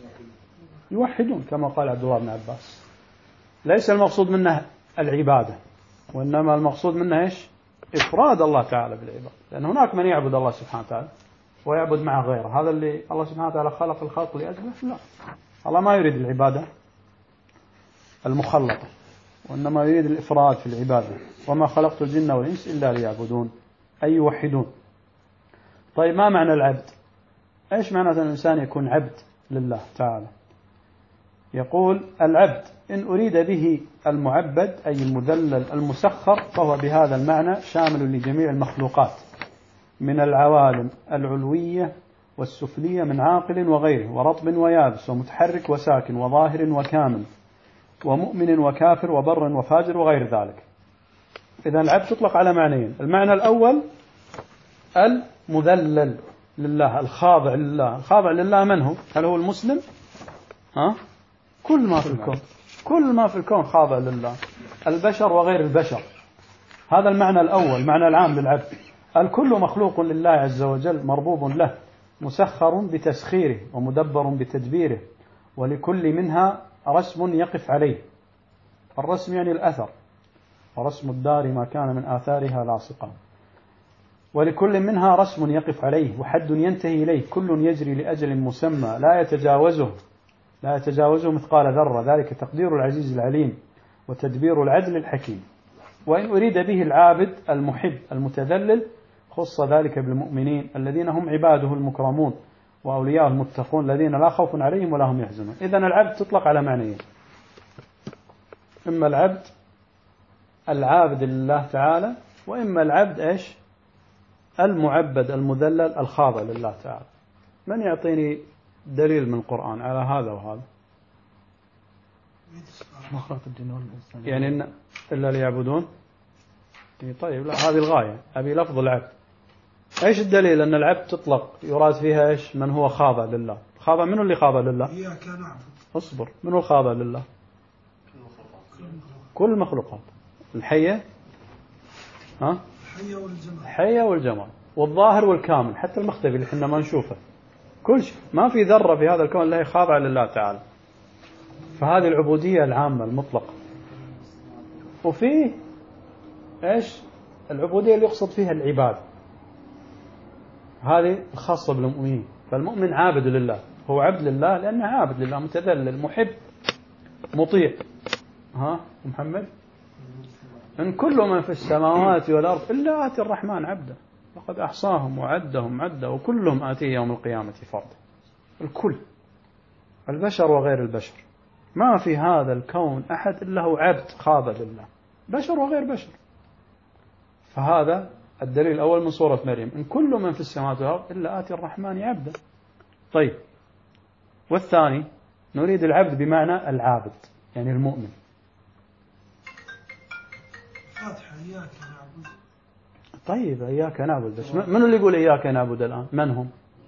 [SPEAKER 1] يوحدون، كما قال عبد الله بن عباس. ليس المقصود منه العبادة، وإنما المقصود منه إيش؟ إفراد الله تعالى بالعبادة، لأن هناك من يعبد الله سبحانه وتعالى ويعبد معه غيره. هذا اللي الله سبحانه وتعالى خلق الخلق لأجله؟ لا، الله ما يريد العبادة المخلطة، وإنما يريد الإفراد في العبادة. وما خلقت الجن والإنس إلا ليعبدون، أي يوحدون. طيب ما معنى العبد؟ إيش معنى أن الإنسان يكون عبد لله تعالى؟ يقول العبد إن أريد به المعبد أي المذلل المسخر فهو بهذا المعنى شامل لجميع المخلوقات من العوالم العلوية والسفلية من عاقل وغيره ورطب ويابس ومتحرك وساكن وظاهر وكامل ومؤمن وكافر وبر وفاجر وغير ذلك. إذا العبد تطلق على معنيين. المعنى الأول المذلل لله الخاضع لله. الخاضع لله من هو؟ هل هو المسلم؟ كل ما في الكون، كل ما في الكون خاضع لله، البشر وغير البشر. هذا المعنى الأول، المعنى العام للعبد. الكل مخلوق لله عز وجل مربوب له مسخر بتسخيره ومدبر بتدبيره، ولكل منها رسم يقف عليه. الرسم يعني الأثر، ورسم الدار ما كان من آثارها لاصقا. ولكل منها رسم يقف عليه وحد ينتهي إليه، كل يجري لأجل مسمى لا يتجاوزه مثقال ذرة، ذلك تقدير العزيز العليم وتدبير العدل الحكيم. وإن أريد به العابد المحب المتذلل خص ذلك بالمؤمنين الذين هم عباده المكرمون وأولياء المتقون الذين لا خوف عليهم ولا هم يحزنون. إذن العبد تطلق على معنيين: إما العبد العابد لله تعالى، وإما العبد المعبد المذلل الخاضع لله تعالى. من يعطيني دليل من القرآن على هذا وهذا؟
[SPEAKER 2] ما خلق الجن والإنس
[SPEAKER 1] يعني إلا ليعبدون. طيب لا، هذه الغاية، أبي لفظ العبد. إيش الدليل أن العبد تطلق يراد فيها من هو خاضع لله؟ خاضع، منه اللي خاضع لله؟
[SPEAKER 4] إياك نعبد.
[SPEAKER 1] اصبر، منه الخاضع لله؟ كل المخلوقات الحية، الحية والجمال والظاهر والكامل، حتى المختفي اللي احنا ما نشوفه، كل شيء. ما في ذرة في هذا الكون إلا خاضع لله تعالى. فهذه العبودية العامة المطلقة. وفيه العبودية اللي يقصد فيها العبادة، هذه الخاصة بالمؤمنين. فالمؤمن عابد لله، هو عبد لله لأنه عابد لله متذلل محب مطيع. محمد إن كل من في السماوات والأرض إلا آتي الرحمن عبدا لقد أحصاهم وعدهم عدا وكلهم آتيه يوم القيامة فردا. الكل، البشر وغير البشر، ما في هذا الكون أحد إلا هو عبد خاضع لله، بشر وغير بشر. فهذا الدليل الأول من سورة مريم: إن كل من في السماوات والأرض إلا آتي الرحمن عبدا. طيب، والثاني نريد العبد بمعنى العابد، يعني المؤمن.
[SPEAKER 4] فاتحة إياك نعبد.
[SPEAKER 1] طيب إياك نعبد، بس من اللي يقول إياك نعبد الآن؟ من هم؟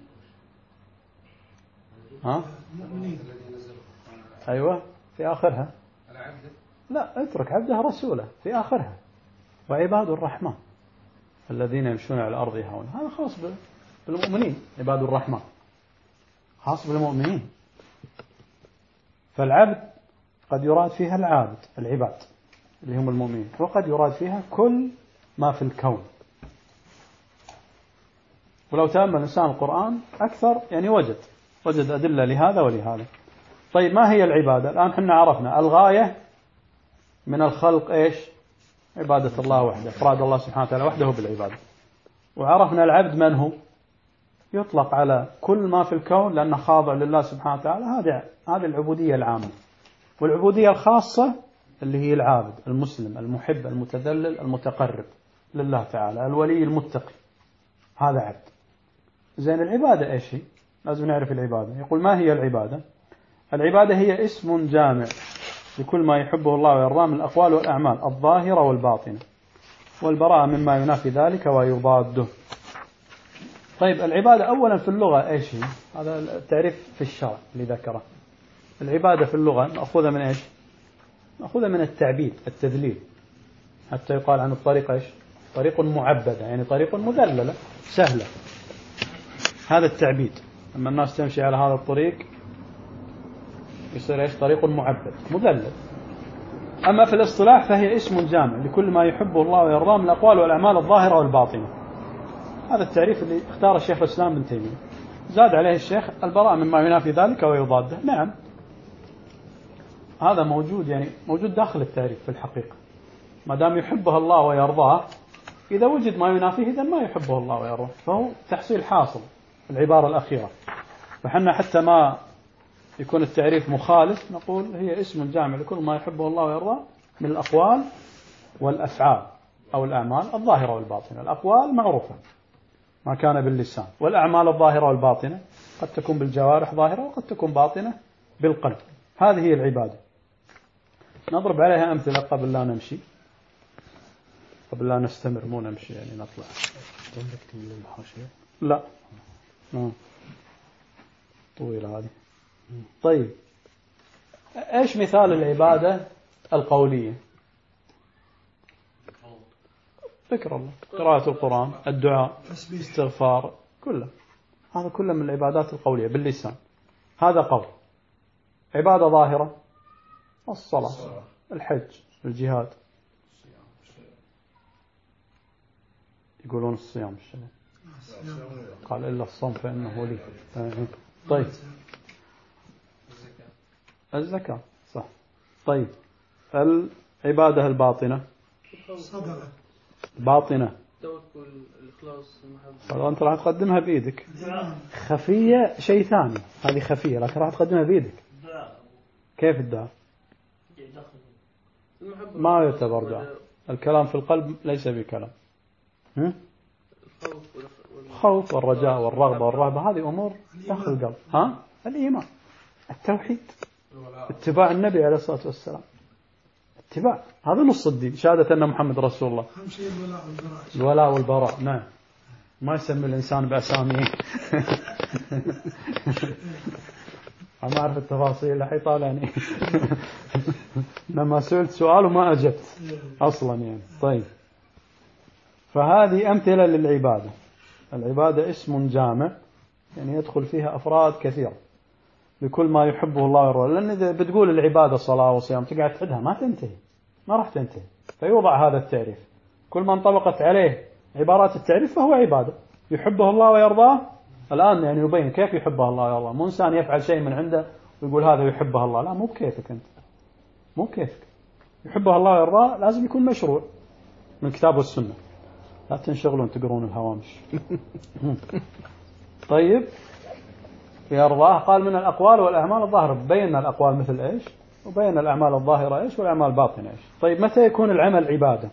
[SPEAKER 4] مؤمنين.
[SPEAKER 1] أيوة، في آخرها. لا، اترك عبده رسوله في آخرها: وعباد الرحمن الذين يمشون على الأرض هونا. هذا خاص بالمؤمنين، عباد الرحمن خاص بالمؤمنين. فالعبد قد يراد فيها العابد العباد اللي هم المؤمنين، وقد يراد فيها كل ما في الكون. ولو تأمل الإنسان القرآن أكثر يعني وجد أدلة لهذا ولهذا. طيب، ما هي العبادة؟ الآن حنا عرفنا الغاية من الخلق عبادة الله وحده، إفراد الله سبحانه وتعالى وحده بالعبادة. وعرفنا العبد من هو، يطلق على كل ما في الكون لأنه خاضع لله سبحانه وتعالى. هذه العبودية العامة. والعبودية الخاصة اللي هي العابد المسلم المحب المتذلل المتقرب لله تعالى الولي المتقي، هذا عبد. زين، العبادة هي؟ لازم نعرف العبادة. يقول: ما هي العبادة؟ العبادة هي اسم جامع لكل ما يحبه الله ويرضاه من الأقوال والأعمال الظاهرة والباطنة، والبراءة مما ينافي ذلك ويضاده. طيب، العبادة أولا في اللغة هي؟ هذا التعريف في الشرع اللي ذكره. العبادة في اللغة مأخوذة من مأخوذة من التعبيد، التذليل، حتى يقال عن الطريق طريق معبدة، يعني طريق مذللة سهلة. هذا التعبيد، لما الناس تمشي على هذا الطريق يصير طريق معبد مذلل. أما في الاصطلاح فهي اسم جامع لكل ما يحبه الله ويرضاه من الأقوال والأعمال الظاهرة والباطنة. هذا التعريف اللي اختار الشيخ الإسلام ابن تيمية. زاد عليه الشيخ: البراءة مما ينافي ذلك ويضاده. نعم، هذا موجود، يعني موجود داخل التعريف في الحقيقة. ما دام يحبه الله ويرضاه، إذا وجد ما ينافيه إذا ما يحبه الله ويرضاه، فهو تحصيل حاصل العبارة الأخيرة. فحنا حتى ما يكون التعريف مخالف نقول هي اسم جامع لكل ما يحبه الله ويرضاه من الأقوال والأفعال أو الأعمال الظاهرة والباطنة. الأقوال معروفة ما كان باللسان، والأعمال الظاهرة والباطنة قد تكون بالجوارح ظاهرة وقد تكون باطنة بالقلب. هذه هي العبادة. نضرب عليها أمثلة قبل لا نمشي، قبل لا نستمر، مو نمشي يعني نطلع. لا طويلة هذه. طيب إيش مثال العبادة القولية؟ ذكر الله، قراءة القرآن، الدعاء، استغفار، كله هذا كله من العبادات القولية باللسان. هذا قول. عبادة ظاهرة الصلاة، الحج، الجهاد، يقولون الصيام الشباب قال إلا الصوم فإنه لي. طيب الزكاة صح. طيب العبادة الباطنة باطنة
[SPEAKER 3] التوكل، الإخلاص، المحبة.
[SPEAKER 1] أنت راح تقدمها بإيدك. خفية شيء ثاني، هذه خفية لكن راح تقدمها بإيدك. كيف الدعاء؟ ما يعتبر دعاء. الكلام في القلب ليس بكلام. الخوف والرجاء والرغبة والرهبة هذه أمور داخل القلب. الإيمان، التوحيد، اتباع النبي عليه الصلاة والسلام، اتباع، هذا نص الدين، شهادة أن محمد رسول الله. الولاء والبراء. نعم، ما يسمي الإنسان بأساميه. ما أعرف التفاصيل لحي طالعني. لما سئلت سؤال وما أجبت أصلا يعني. طيب فهذه أمثلة للعبادة. العبادة اسم جامع يعني يدخل فيها أفراد كثيرة بكل ما يحبه الله ويرضاه. لأن إذا بتقول العبادة صلاة وصيام تقعد تعدها ما تنتهي، ما راح تنتهي. فيوضع هذا التعريف، كل ما انطبقت عليه عبارات التعريف فهو عبادة يحبه الله ويرضاه. الآن يعني يبين كيف يحبه الله ويرضاه. مو إنسان يفعل شيء من عنده ويقول هذا يحبه الله، لا مو بكيفك أنت، مو بكيفك. يحبه الله ويرضاه لازم يكون مشروع من الكتاب والسنة. لا تنشغلون تقرون الهوامش. طيب يرضاه قال من الأقوال والأعمال الظاهرة. بينا الأقوال مثل إيش، وبين الأعمال الظاهرة إيش، والأعمال الباطنة إيش. طيب متى يكون العمل عبادة؟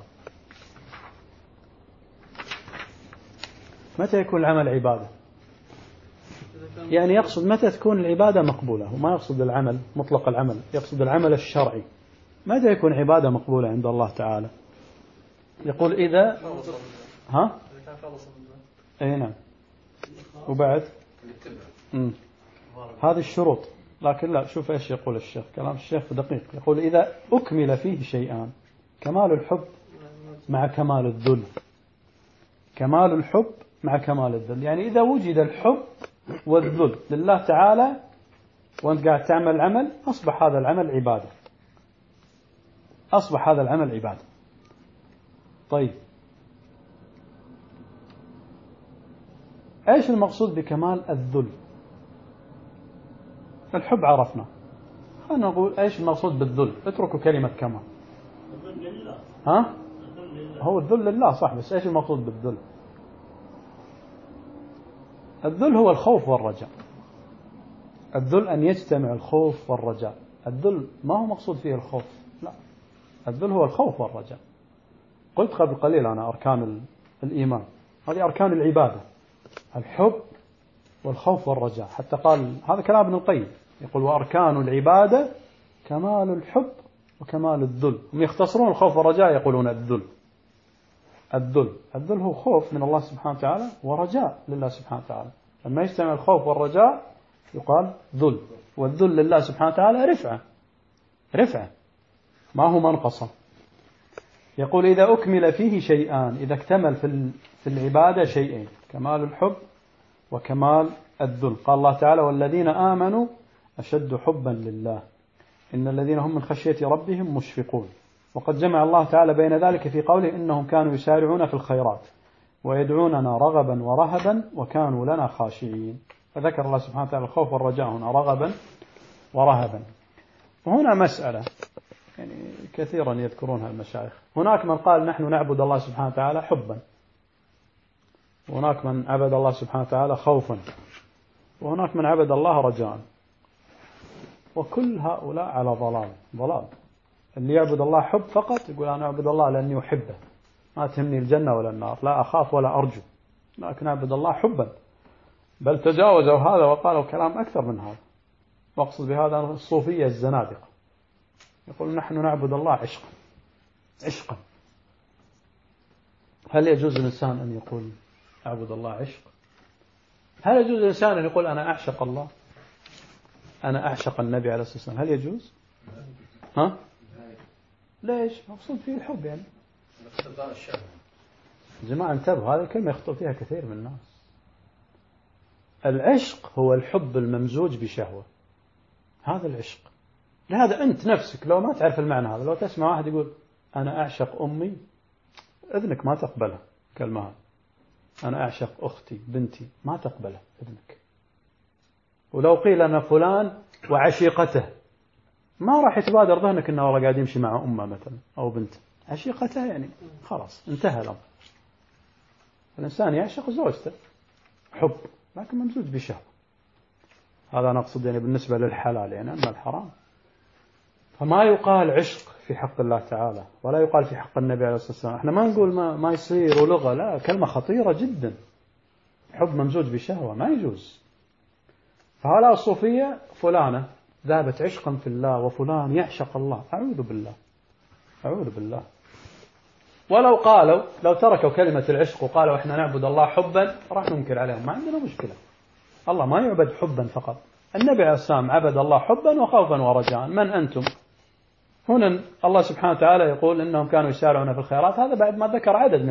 [SPEAKER 1] متى يكون العمل عبادة؟ يعني يقصد متى تكون العبادة مقبولة، وما يقصد العمل مطلق العمل، يقصد العمل الشرعي. متى يكون عبادة مقبولة عند الله تعالى؟ يقول إذا أي نعم. وبعد هذه الشروط. لكن لا، شوف إيش يقول الشيخ، كلام الشيخ دقيق. يقول إذا أكمل فيه شيئان: كمال الحب مع كمال الذل. كمال الحب مع كمال الذل، يعني إذا وجد الحب والذل لله تعالى وأنت قاعد تعمل عمل، أصبح هذا العمل عبادة، أصبح هذا العمل عبادة. طيب إيش المقصود بكمال الذل؟ الحب عرفنا، خلينا نقول إيش المقصود بالذل. اتركوا كلمة كمال. هو الذل لله صح، بس إيش المقصود بالذل؟ الذل هو الخوف والرجاء. الذل أن يجتمع الخوف والرجاء. الذل ما هو مقصود فيه الخوف، لا، الذل هو الخوف والرجاء. قلت قبل قليل أنا أركان الإيمان، هذه أركان العبادة: الحب والخوف والرجاء. حتى قال هذا كلام ابن القيم، يقول وأركان العبادة كمال الحب وكمال الذل. هم يختصرون الخوف والرجاء يقولون الذل. الذل هو خوف من الله سبحانه وتعالى ورجاء لله سبحانه وتعالى. لما يجتمع الخوف والرجاء يقال ذل. والذل لله سبحانه وتعالى رفعة ما هو منقصة. يقول إذا أكمل فيه شيئان، إذا اكتمل في العبادة شيئين: كمال الحب وكمال الذل. قال الله تعالى: والذين آمنوا أشد حبا لله إن الذين هم من خشية ربهم مشفقون. وقد جمع الله تعالى بين ذلك في قوله: إنهم كانوا يسارعون في الخيرات ويدعوننا رغبا ورهبا وكانوا لنا خاشعين. فذكر الله سبحانه وتعالى الخوف والرجاء هنا رغبا ورهبا. وهنا مسألة يعني كثيرا يذكرونها المشايخ. هناك من قال نحن نعبد الله سبحانه وتعالى حبا، وهناك من عبد الله سبحانه وتعالى خوفا، وهناك من عبد الله رجاء. وكل هؤلاء على ضلال. اللي يعبد الله حب فقط يقول أنا أعبد الله لأني أحبه، ما تهمني الجنة ولا النار، لا أخاف ولا أرجو، لكن أعبد الله حبا. بل تجاوزوا هذا وقالوا كلام أكثر من هذا، واقصد بهذا الصوفية الزنادقة، يقول نحن نعبد الله عشقا. هل يجوز الإنسان أن يقول أعبد الله عشق؟ هل يجوز الإنسان أن يقول أنا أعشق الله، أنا أعشق النبي عليه الصلاة والسلام؟ هل يجوز؟ ها؟ ليش؟ مقصود فيه الحب يعني. جماعة انتبهوا، هذه الكلمة يخطئ فيها كثير من الناس. العشق هو الحب الممزوج بشهوة، هذا العشق. لهذا أنت نفسك لو ما تعرف المعنى هذا، لو تسمع واحد يقول أنا أعشق أمي، إذنك ما تقبلها كلمة هذه. أنا أعشق أختي بنتي، ما تقبلها إذنك. ولو قيل أنا فلان وعشيقته، ما راح يتبادر ذهنك أنه والله قاعد يمشي مع أمه مثلا أو بنت. عشيقته يعني خلاص انتهى الأمر. الإنسان يعشق زوجته حب، لكن ممزوج بشهوة. هذا نقصد يعني بالنسبة للحلال، يعني أما الحرام فما يقال عشق في حق الله تعالى، ولا يقال في حق النبي عليه الصلاة والسلام. احنا ما نقول ما يصير ولغة، لا، كلمة خطيرة جدا. حب ممزوج بشهوة ما يجوز. فهؤلاء الصوفية فلانة ذهبت عشقا في الله وفلان يعشق الله، أعوذ بالله. ولو قالوا، لو تركوا كلمة العشق وقالوا احنا نعبد الله حبا، راح ننكر عليهم، ما عندنا مشكلة. الله ما يعبد حبا فقط، النبي عليه السلام عبد الله حبا وخوفا ورجاء. من أنتم؟ هنا الله سبحانه وتعالى يقول إنهم كانوا يسارعون في الخيرات، هذا بعد ما ذكر عدد من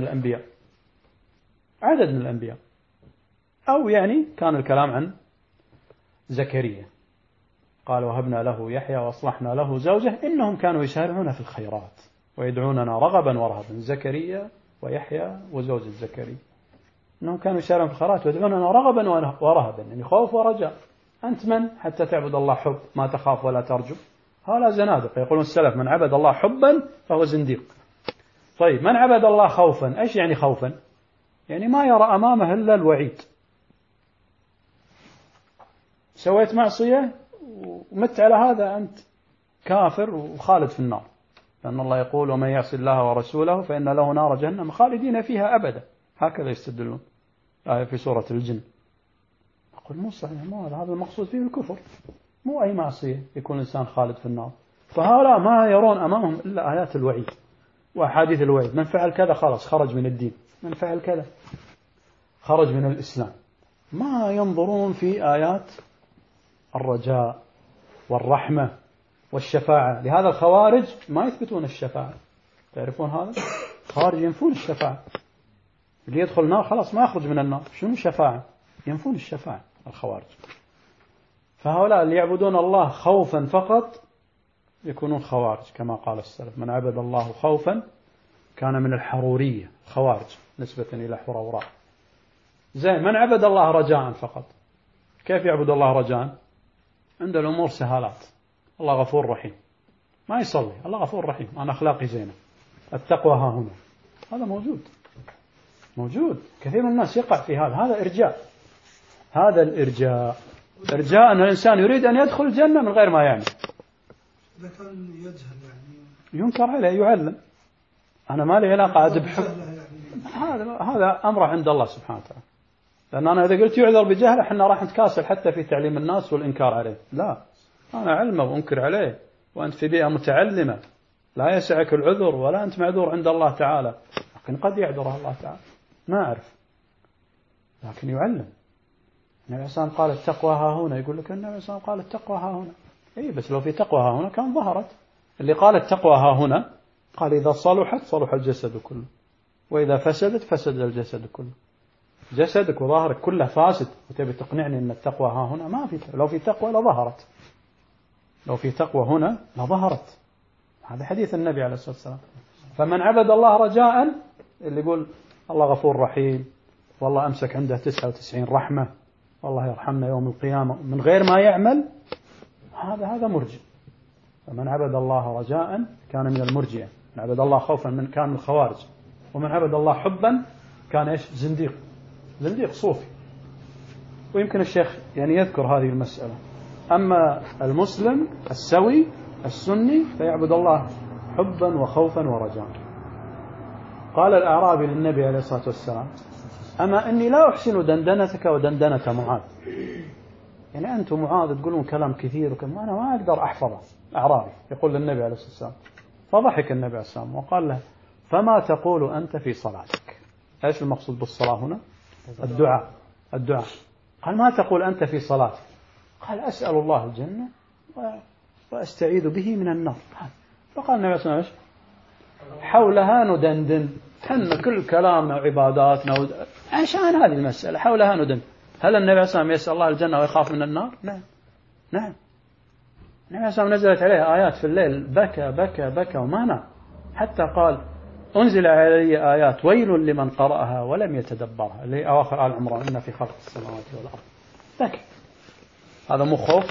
[SPEAKER 1] الأنبياء. أو يعني كان الكلام عن زكريا، قال وهبنا له يحيى وأصلحنا له زوجه إنهم كانوا يسارعون في الخيرات ويدعوننا رغبا ورهبا. زكريا ويحيى وزوجة زكريا إنهم كانوا يسارعون في الخيرات ويدعوننا رغبا ورهبا، يعني خوف ورجاء. أنت من حتى تعبد الله حب ما تخاف ولا ترجو؟ هؤلاء زنادقة. يقولون السلف من عبد الله حبا فهو زنديق. طيب من عبد الله خوفا، إيش يعني خوفا؟ يعني ما يرى أمامه إلا الوعيد. سويت معصية ومت على هذا أنت كافر وخالد في النار، لأن الله يقول ومن يعص الله ورسوله فإن له نار جهنم خالدين فيها أبدا. هكذا يستدلون آية في سورة الجن. أقول مو صحيح، هذا المقصود فيه الكفر، مو أي معصية يكون الإنسان خالد في النار. فهؤلاء ما يرون أمامهم إلا آيات الوعيد وأحاديث الوعيد. من فعل كذا خلاص خرج من الدين، من فعل كذا خرج من الإسلام. ما ينظرون في آيات الرجاء والرحمة والشفاعة. لهذا الخوارج ما يثبتون الشفاعة، تعرفون هذا؟ خوارج ينفون الشفاعة. اللي يدخل النار خلاص ما يخرج من النار، شنو شفاعة؟ ينفون الشفاعة الخوارج. فهؤلاء اللي يعبدون الله خوفا فقط يكونون خوارج، كما قال السلف من عبد الله خوفا كان من الحرورية، خوارج نسبة إلى حروراء. زين من عبد الله رجاء فقط، كيف يعبد الله رجاء؟ عند الأمور سهالات، الله غفور رحيم، ما يصلي الله غفور رحيم، أنا أخلاقي زينة، التقوى ها هنا. هذا موجود كثير من الناس يقع في هذا إرجاء. هذا إرجاء أن الإنسان يريد أن يدخل الجنة من غير ما يعمل.
[SPEAKER 4] إذا كان يجهل يعني
[SPEAKER 1] ينكر عليه، يعلم. أنا ما لي علاقة أدب حب، هذا أمر عند الله سبحانه وتعالى. لأن أنا إذا قلت يعذر بجهله إحنا راح نتكاسل حتى في تعليم الناس والإنكار عليه. لا، أنا علمه وأنكر عليه، وأنت في بيئة متعلمة لا يسعك العذر ولا أنت معذور عند الله تعالى. لكن قد يعذره الله تعالى ما أعرف، لكن يعلم. النبي صلى الله عليه وسلم قال التقوى ها هنا، يقول لك النبي صلى الله عليه وسلم قال التقوى ها هنا. إيه بس لو في تقوى ها هنا كان ظهرت. اللي قال التقوى ها هنا قال إذا صلحت صلح الجسد كله، وإذا فسدت فسد الجسد كله. جسدك وظهرك كله فاسد وتبي تقنعني أن التقوى ها هنا؟ ما في. لو في تقوى لظهرت، لو في تقوى هنا لظهرت. هذا حديث النبي عليه الصلاة والسلام. فمن عبد الله رجاء، اللي يقول الله غفور رحيم، والله أمسك عنده 99 رحمة، والله يرحمنا يوم القيامة، من غير ما يعمل، هذا مرجئ. فمن عبد الله رجاء كان من المرجئة، من عبد الله خوفا كان من الخوارج، ومن عبد الله حبا كان إيش؟ زنديق صوفي. ويمكن الشيخ يعني يذكر هذه المسألة. أما المسلم السوي السني فيعبد الله حبا وخوفا ورجاء. قال الأعرابي للنبي عليه الصلاة والسلام: أما إني لا أحسن دندنتك ودندنة معاذ. يعني أنت معاذ تقولون كلام كثير وكلام أنا ما أقدر أحفظه. أعرابي يقول للنبي عليه الصلاة والسلام. فضحك النبي عليه الصلاة والسلام وقال له: فما تقول أنت في صلاتك؟ إيش المقصود بالصلاة هنا؟ الدعاء. قال: ما تقول أنت في صلاتك؟ قال: أسأل الله الجنة وأستعيذ به من النار. فقال النبي صلى الله عليه وسلم: حولها ندندن، حنا كل كلامنا وعباداتنا عشان هذه المسألة حولها ندندن. هل النبي صلى الله عليه وسلم يسأل الله الجنة ويخاف من النار؟ نعم. النبي صلى الله عليه وسلم نزلت عليه آيات في الليل بكى بكى بكى وما نام، حتى قال: أنزل علي آيات ويل لمن قرأها ولم يتدبرها، اللي أواخر آل عمران: إن في خلق السماوات والأرض. بكى. هذا مو خوف؟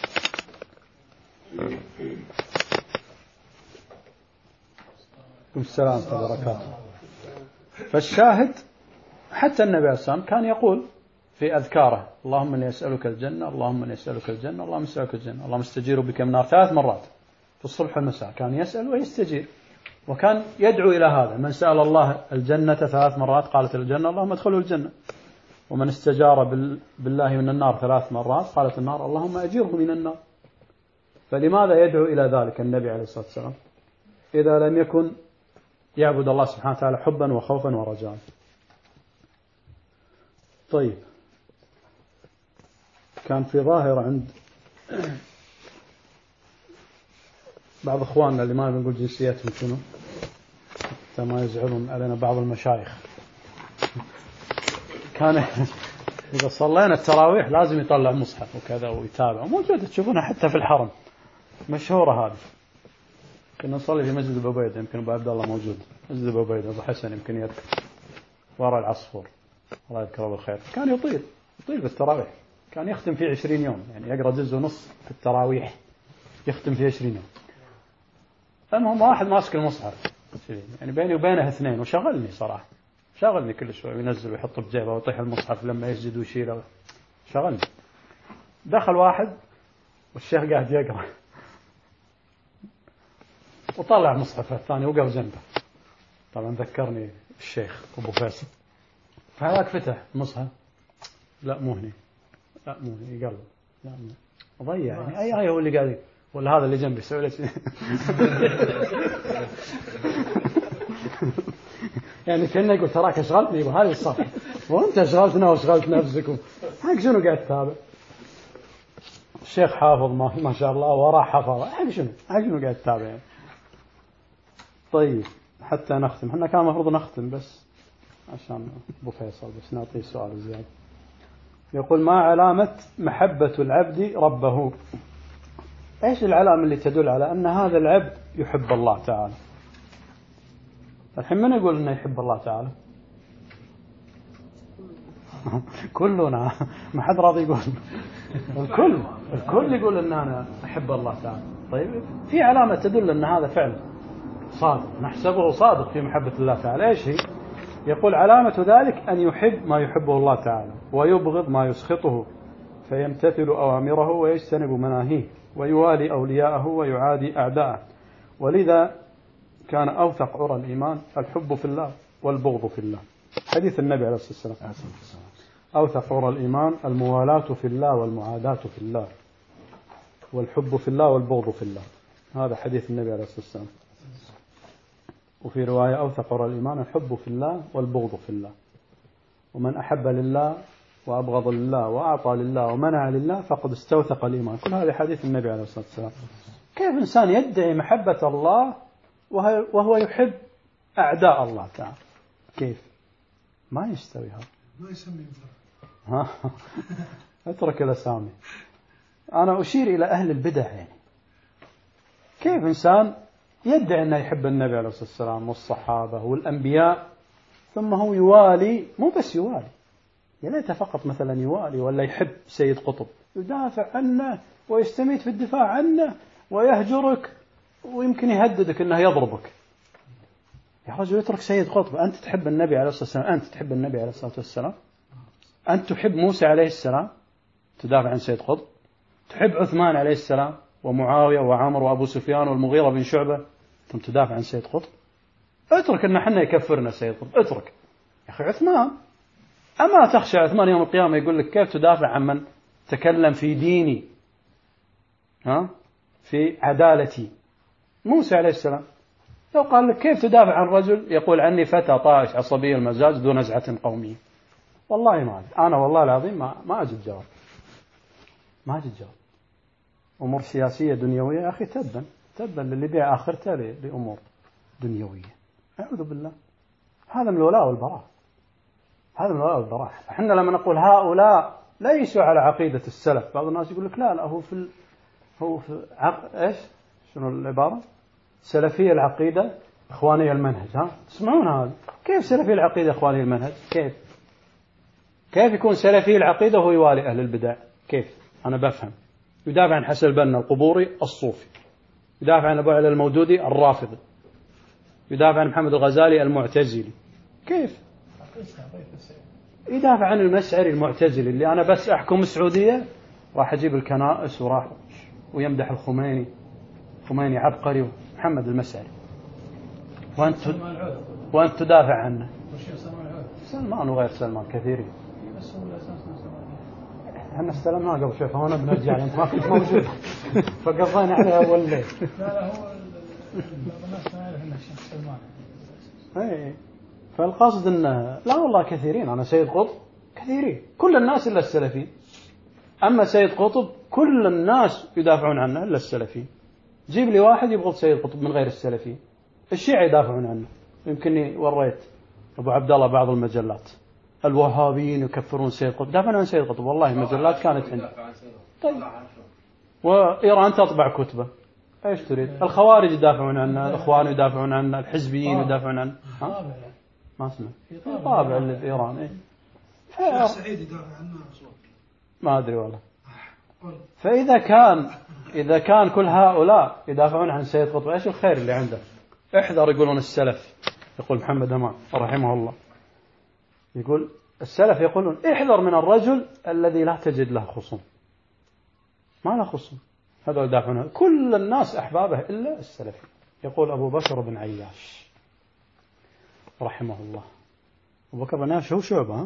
[SPEAKER 1] السلام وبركاته. فالشاهد حتى النبي عليه الصلاة والسلام كان يقول في أذكاره: اللهم إني أسألك الجنة، اللهم إني أسألك الجنة، اللهم أسألك الجنة، اللهم استجير بك من النار 3 مرات في الصبح والمساء. كان يسأل ويستجير، وكان يدعو إلى هذا: من سأل الله الجنة 3 مرات قالت الجنة اللهم ادخله الجنة، ومن استجار بالله من النار 3 مرات قالت النار اللهم أجره من النار. فلماذا يدعو إلى ذلك النبي عليه الصلاة والسلام إذا لم يكن يعبد الله سبحانه وتعالى حبا وخوفا ورجاء؟ طيب، كان في ظاهرة عند بعض إخواننا اللي ما نقول جنسياتهم شنو، حتى ما يزعلون علينا بعض المشايخ، كان إذا صلينا التراويح لازم يطلع مصحف وكذا ويتابع، موجودة تشوفونها حتى في الحرم، مشهورة هذه. كنا نصلي في مسجد أبو عبيدة، يمكن أبو عبد الله موجود، مسجد أبو عبيدة أبو حسن يمكن يذكر، وراء العصفور الله يذكره بالخير. كان يطيل بالتراويح، كان يختم فيه 20 يوم، يعني يقرأ جزء ونص في التراويح يختم فيه 20 يوم. المهم واحد ماسك المصحف، يعني بيني وبينه 2، وشغلني صراحة، شغلني كل شوي وينزل ويحطه بجيبه ويطيح المصحف لما يسجد ويشيله، شغلني. دخل واحد والشيخ قاعد يقرأ وطلع مصحف الثاني وقف جنبه، طبعا ذكرني الشيخ أبو فيصل. فهذاك فتح المصحف، لا مو هني، لا مو هني، يقلب، لا ضيع، يعني أي آية هو اللي قاعد، ولا هذا اللي جنبي يسوي له يعني كأنه يقول تراك أشغلتني بهذه الصفحة وأنت أشغلتنا وأشغلت نفسكم، حق شنو قاعد تتابع؟ الشيخ حافظ ما شاء الله وراه حفظ، حق شنو قاعد تتابع يعني. طيب حتى نختم، احنا كان المفروض نختم بس عشان أبو فيصل، بس نعطيه سؤال زيادة. يقول: ما علامة محبة العبد ربه؟ ايش العلامة اللي تدل على أن هذا العبد يحب الله تعالى؟ الحين من يقول أنه يحب الله تعالى؟ كلنا، ما حد راضي يقول. الكل يقول أن أنا أحب الله تعالى. طيب في علامة تدل أن هذا فعل صادق، نحسبه صادق في محبة الله تعالى. ايش هي؟ يقول: علامة ذلك أن يحب ما يحبه الله تعالى ويبغض ما يسخطه، فيمتثل أوامره ويجتنب مناهيه، ويوالي أولياءه ويعادي أعداءه. ولذا كان أوثق عرى الإيمان الحب في الله والبغض في الله. حديث النبي عليه الصلاة والسلام: أوثق عرى الإيمان الموالاة في الله والمعاداة في الله، والحب في الله والبغض في الله. هذا حديث النبي عليه الصلاة والسلام. وفي رواية: أوثق عرى الإيمان الحب في الله والبغض في الله، ومن أحب لله وأبغض لله وأعطى لله ومنع لله فقد استوثق الإيمان. كل هذا حديث النبي عليه الصلاة والسلام. كيف إنسان يدعي محبة الله وهو يحب أعداء الله تعالى؟ كيف؟ ما يستوي هذا.
[SPEAKER 4] ما يسمي
[SPEAKER 1] اترك الأسامي. أنا أشير إلى أهل البدع، يعني كيف إنسان يدعي أنه يحب النبي عليه الصلاة والسلام والصحابة والأنبياء، ثم هو يوالي، مو بس يوالي، ليت فقط مثلا يوالي ولا يحب سيد قطب، يدافع عنه ويستميت في الدفاع عنه ويهجرك ويمكن يهددك أنه يضربك. يا رجل اترك سيد قطب. أنت تحب النبي عليه الصلاة والسلام؟ أنت تحب النبي عليه الصلاة والسلام؟ أنت تحب موسى عليه السلام تدافع عن سيد قطب؟ تحب عثمان عليه السلام ومعاوية وعمر وأبو سفيان والمغيرة بن شعبة، ثم تدافع عن سيد قطب؟ اترك إن حنا يكفرنا سيد قطب، اترك يا أخي عثمان. أما تخشى عثمان يوم القيامة يقول لك كيف تدافع عن من تكلم في ديني، في عدالتي؟ موسى عليه السلام لو قال لك كيف تدافع عن رجل يقول عني فتى طائش عصبي المزاج ذو نزعة قومية، والله ما أجد. أنا والله العظيم ما أجد جواب، ما أجد جواب. أمور سياسية دنيوية يا أخي تبا للي بيع آخرته لأمور دنيوية، أعوذ بالله. هذا من الولاء والبراء، هذا من الولاء والبراء. احنا لما نقول هؤلاء ليسوا على عقيدة السلف، بعض الناس يقول لك لا هو في ايش شنو العبارة؟ سلفية العقيدة إخوانية المنهج. تسمعون هذا؟ كيف سلفي العقيدة إخوانية المنهج؟ كيف يكون سلفي العقيدة وهو يوالي أهل البدع؟ كيف؟ أنا بفهم. يدافع عن حسن البنا القبوري الصوفي، يدافع عن أبو علي المودودي الرافضي، يدافع عن محمد الغزالي المعتزلي. كيف؟ يدافع عن المسعري المعتزلي اللي أنا بس أحكم السعودية راح أجيب الكنائس ويمدح الخميني عبقري محمد المسعري، وأنت تدافع عنه. سلمان وغير سلمان كثيرين. احنا استلمناه قبل شوي فهنا بنرجع انت ما كنت موجود فقضينا عليها اول ليل.
[SPEAKER 2] لا هو الناس ما يعرف انه الشيخ سلمان.
[SPEAKER 1] اي فالقصد انه لا والله كثيرين. انا سيد قطب كثيرين، كل الناس الا السلفيين. اما سيد قطب كل الناس يدافعون عنه الا السلفيين. جيب لي واحد يبغض سيد قطب من غير السلفيين. الشيعة يدافعون عنه، يمكنني وريت ابو عبد الله بعض المجلات الوهابيين يكفرون سيد قطب، دافعون عن سيد قطب والله مجلات كانت عندي. طيب وإيران تطبع كتبه، ايش تريد؟ الخوارج يدافعون عنه، الاخوان يدافعون عنه، الحزبيين يدافعون عنه. ما اسمع في طابع اللي في إيران. ايه
[SPEAKER 4] سعيد يدافع عنه
[SPEAKER 1] ما ادري والله. إذا كان كل هؤلاء يدافعون عن سيد قطب، ايش الخير اللي عنده؟ احذر يقولون السلف، يقول محمد أمان رحمه الله، يقول السلف يقولون احذر من الرجل الذي لا تجد له خصوم، ما له خصوم، هذا يدافعون كل الناس أحبابه إلا السلفي. يقول أبو بكر بن عياش رحمه الله. أبو بكر بن عياش هو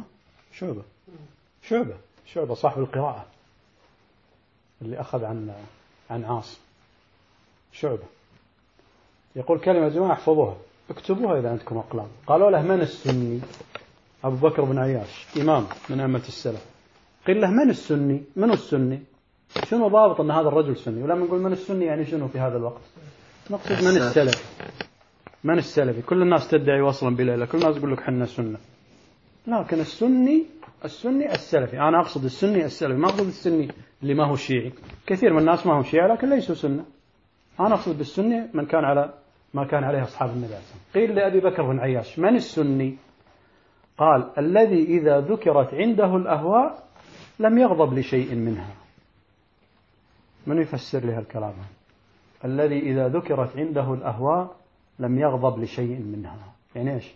[SPEAKER 1] شعبة صاحب القراءة اللي أخذ عن عاصم. شعبة يقول كلمة جماعة احفظوها اكتبوها إذا عندكم أقلام. قالوا له من السني؟ أبو بكر بن عياش إمام من أئمة السلف. قيل له من السني؟ من السني؟ شنو ضابط أن هذا الرجل سني؟ ولما نقول من السني يعني شنو في هذا الوقت؟ نقصد من السلف. من السلفي؟ كل الناس تدعي وصلا بليلة، كل الناس يقول لك حنا سنة، لكن السني السلفي. أنا أقصد السني السلفي، ما أقصد السني اللي ما هو شيعي. كثير من الناس ما هو شيعي لكن ليسوا سنة. أنا أقصد بالسني من كان على ما كان عليه أصحاب النبي عليه الصلاة والسلام. قيل لأبي بكر بن عياش من السني؟ قال الذي إذا ذكرت عنده الأهواء لم يغضب لشيء منها. من يفسر لي هالكلام؟ الذي إذا ذكرت عنده الأهواء لم يغضب لشيء منها يعني إيش؟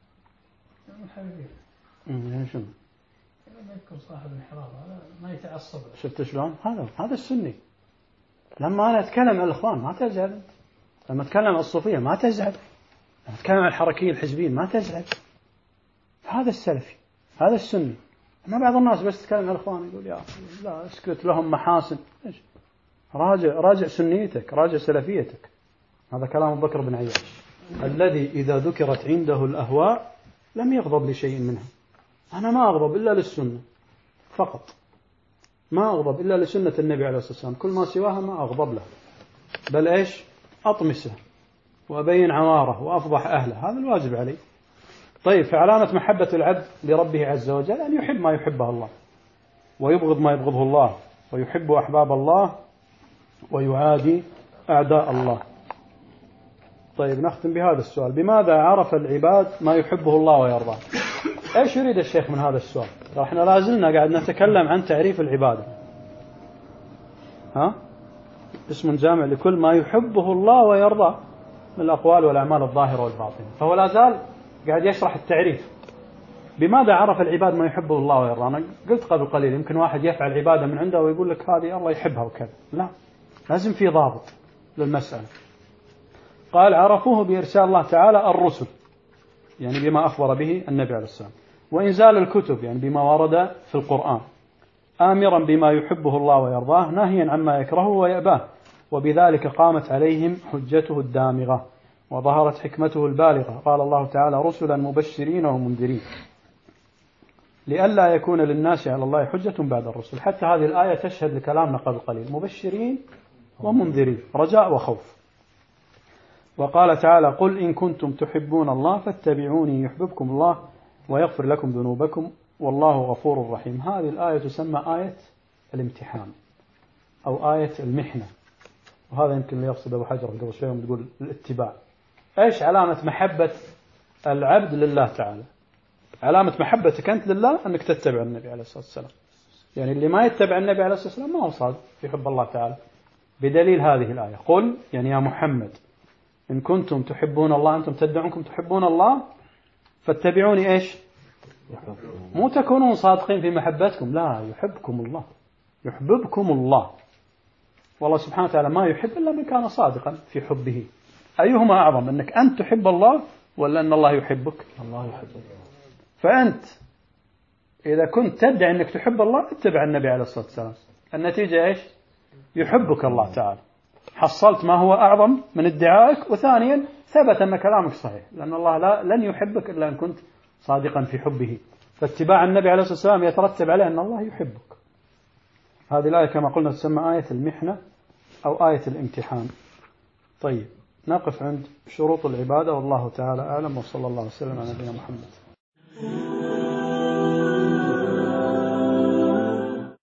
[SPEAKER 1] يعني شنو؟
[SPEAKER 2] لما يذكر صاحب الانحراف ما يتعصب.
[SPEAKER 1] شفت شلون؟ هذا السني. لما أنا أتكلم عن الإخوان ما تزعل، لما أتكلم عن الصوفية ما تزعل، لما أتكلم عن الحركيين الحزبيين ما تزعل. هذا السلفي، هذا السني. ما بعض الناس بس تتكلم عن الإخوان يقول يا أخي لا اسكت لهم محاسن. إيش؟ راجع سنيتك، راجع سلفيتك. هذا كلام أبو بكر بن عياش. الذي إذا ذكرت عنده الأهواء لم يغضب لشيء منها. أنا ما أغضب إلا للسنة فقط، ما أغضب إلا لسنة النبي عليه الصلاة والسلام، كل ما سواها ما أغضب له، بل إيش؟ أطمسه وأبين عواره وأفضح أهله، هذا الواجب عليه. طيب فعلامة محبة العبد لربه عز وجل أن يحب ما يحبه الله ويبغض ما يبغضه الله، ويحب أحباب الله ويعادي أعداء الله. طيب نختم بهذا السؤال: بماذا عرف العباد ما يحبه الله ويرضاه؟ ايش يريد الشيخ من هذا السؤال؟ احنا لازلنا قاعد نتكلم عن تعريف العبادة، اسم جامع لكل ما يحبه الله ويرضاه من الأقوال والأعمال الظاهرة والباطنة. فهو لازال قاعد يشرح التعريف، بماذا عرف العباد ما يحبه الله ويرضاه؟ أنا قلت قبل قليل يمكن واحد يفعل عبادة من عنده ويقول لك هذه الله يحبها وكذا، لا، لازم في ضابط للمسألة. قال عرفوه بإرسال الله تعالى الرسل، يعني بما أخبر به النبي عليه السلام، وإنزال الكتب يعني بما ورد في القرآن، آمرا بما يحبه الله ويرضاه، ناهيا عما يكرهه ويأباه، وبذلك قامت عليهم حجته الدامغة وظهرت حكمته البالغة. قال الله تعالى رسلا مبشرين ومنذرين لئلا يكون للناس على الله حجة بعد الرسل. حتى هذه الآية تشهد لكلامنا قبل قليل، مبشرين ومنذرين، رجاء وخوف. وقال تعالى قل إن كنتم تحبون الله فاتبعوني يحببكم الله ويغفر لكم ذنوبكم والله غفور رحيم. هذه الآية تسمى آية الامتحان أو آية المحنة، وهذا يمكن اللي يقصد أبو حجر قبل شوي يوم تقول الاتباع. إيش علامة محبة العبد لله تعالى؟ علامة محبتك أنت لله أنك تتبع النبي عليه الصلاة والسلام. يعني اللي ما يتبع النبي عليه الصلاة والسلام ما هو صادق يحب الله تعالى، بدليل هذه الآية قل يعني يا محمد إن كنتم تحبون الله، أنتم تدعونكم تحبون الله فاتبعوني إيش؟ مو تكونون صادقين في محبتكم، لا، يحبكم الله، يحببكم الله. والله سبحانه وتعالى ما يحب إلا من كان صادقا في حبه. أيهما أعظم، أنك أنت تحب الله ولا أن الله يحبك؟ الله يحبك. فأنت إذا كنت تدعي أنك تحب الله اتبع النبي عليه الصلاة والسلام، النتيجة إيش؟ يحبك الله تعالى، حصلت ما هو أعظم من ادعائك، وثانيا ثبت أن كلامك صحيح، لأن الله لن يحبك إلا أن كنت صادقا في حبه. فاتباع النبي عليه الصلاة والسلام يترتب عليه أن الله يحبك. هذه الآية كما قلنا تسمى آية المحنة أو آية الامتحان. طيب نقف عند شروط العبادة، والله تعالى أعلم، وصلى الله وسلم على نبينا محمد.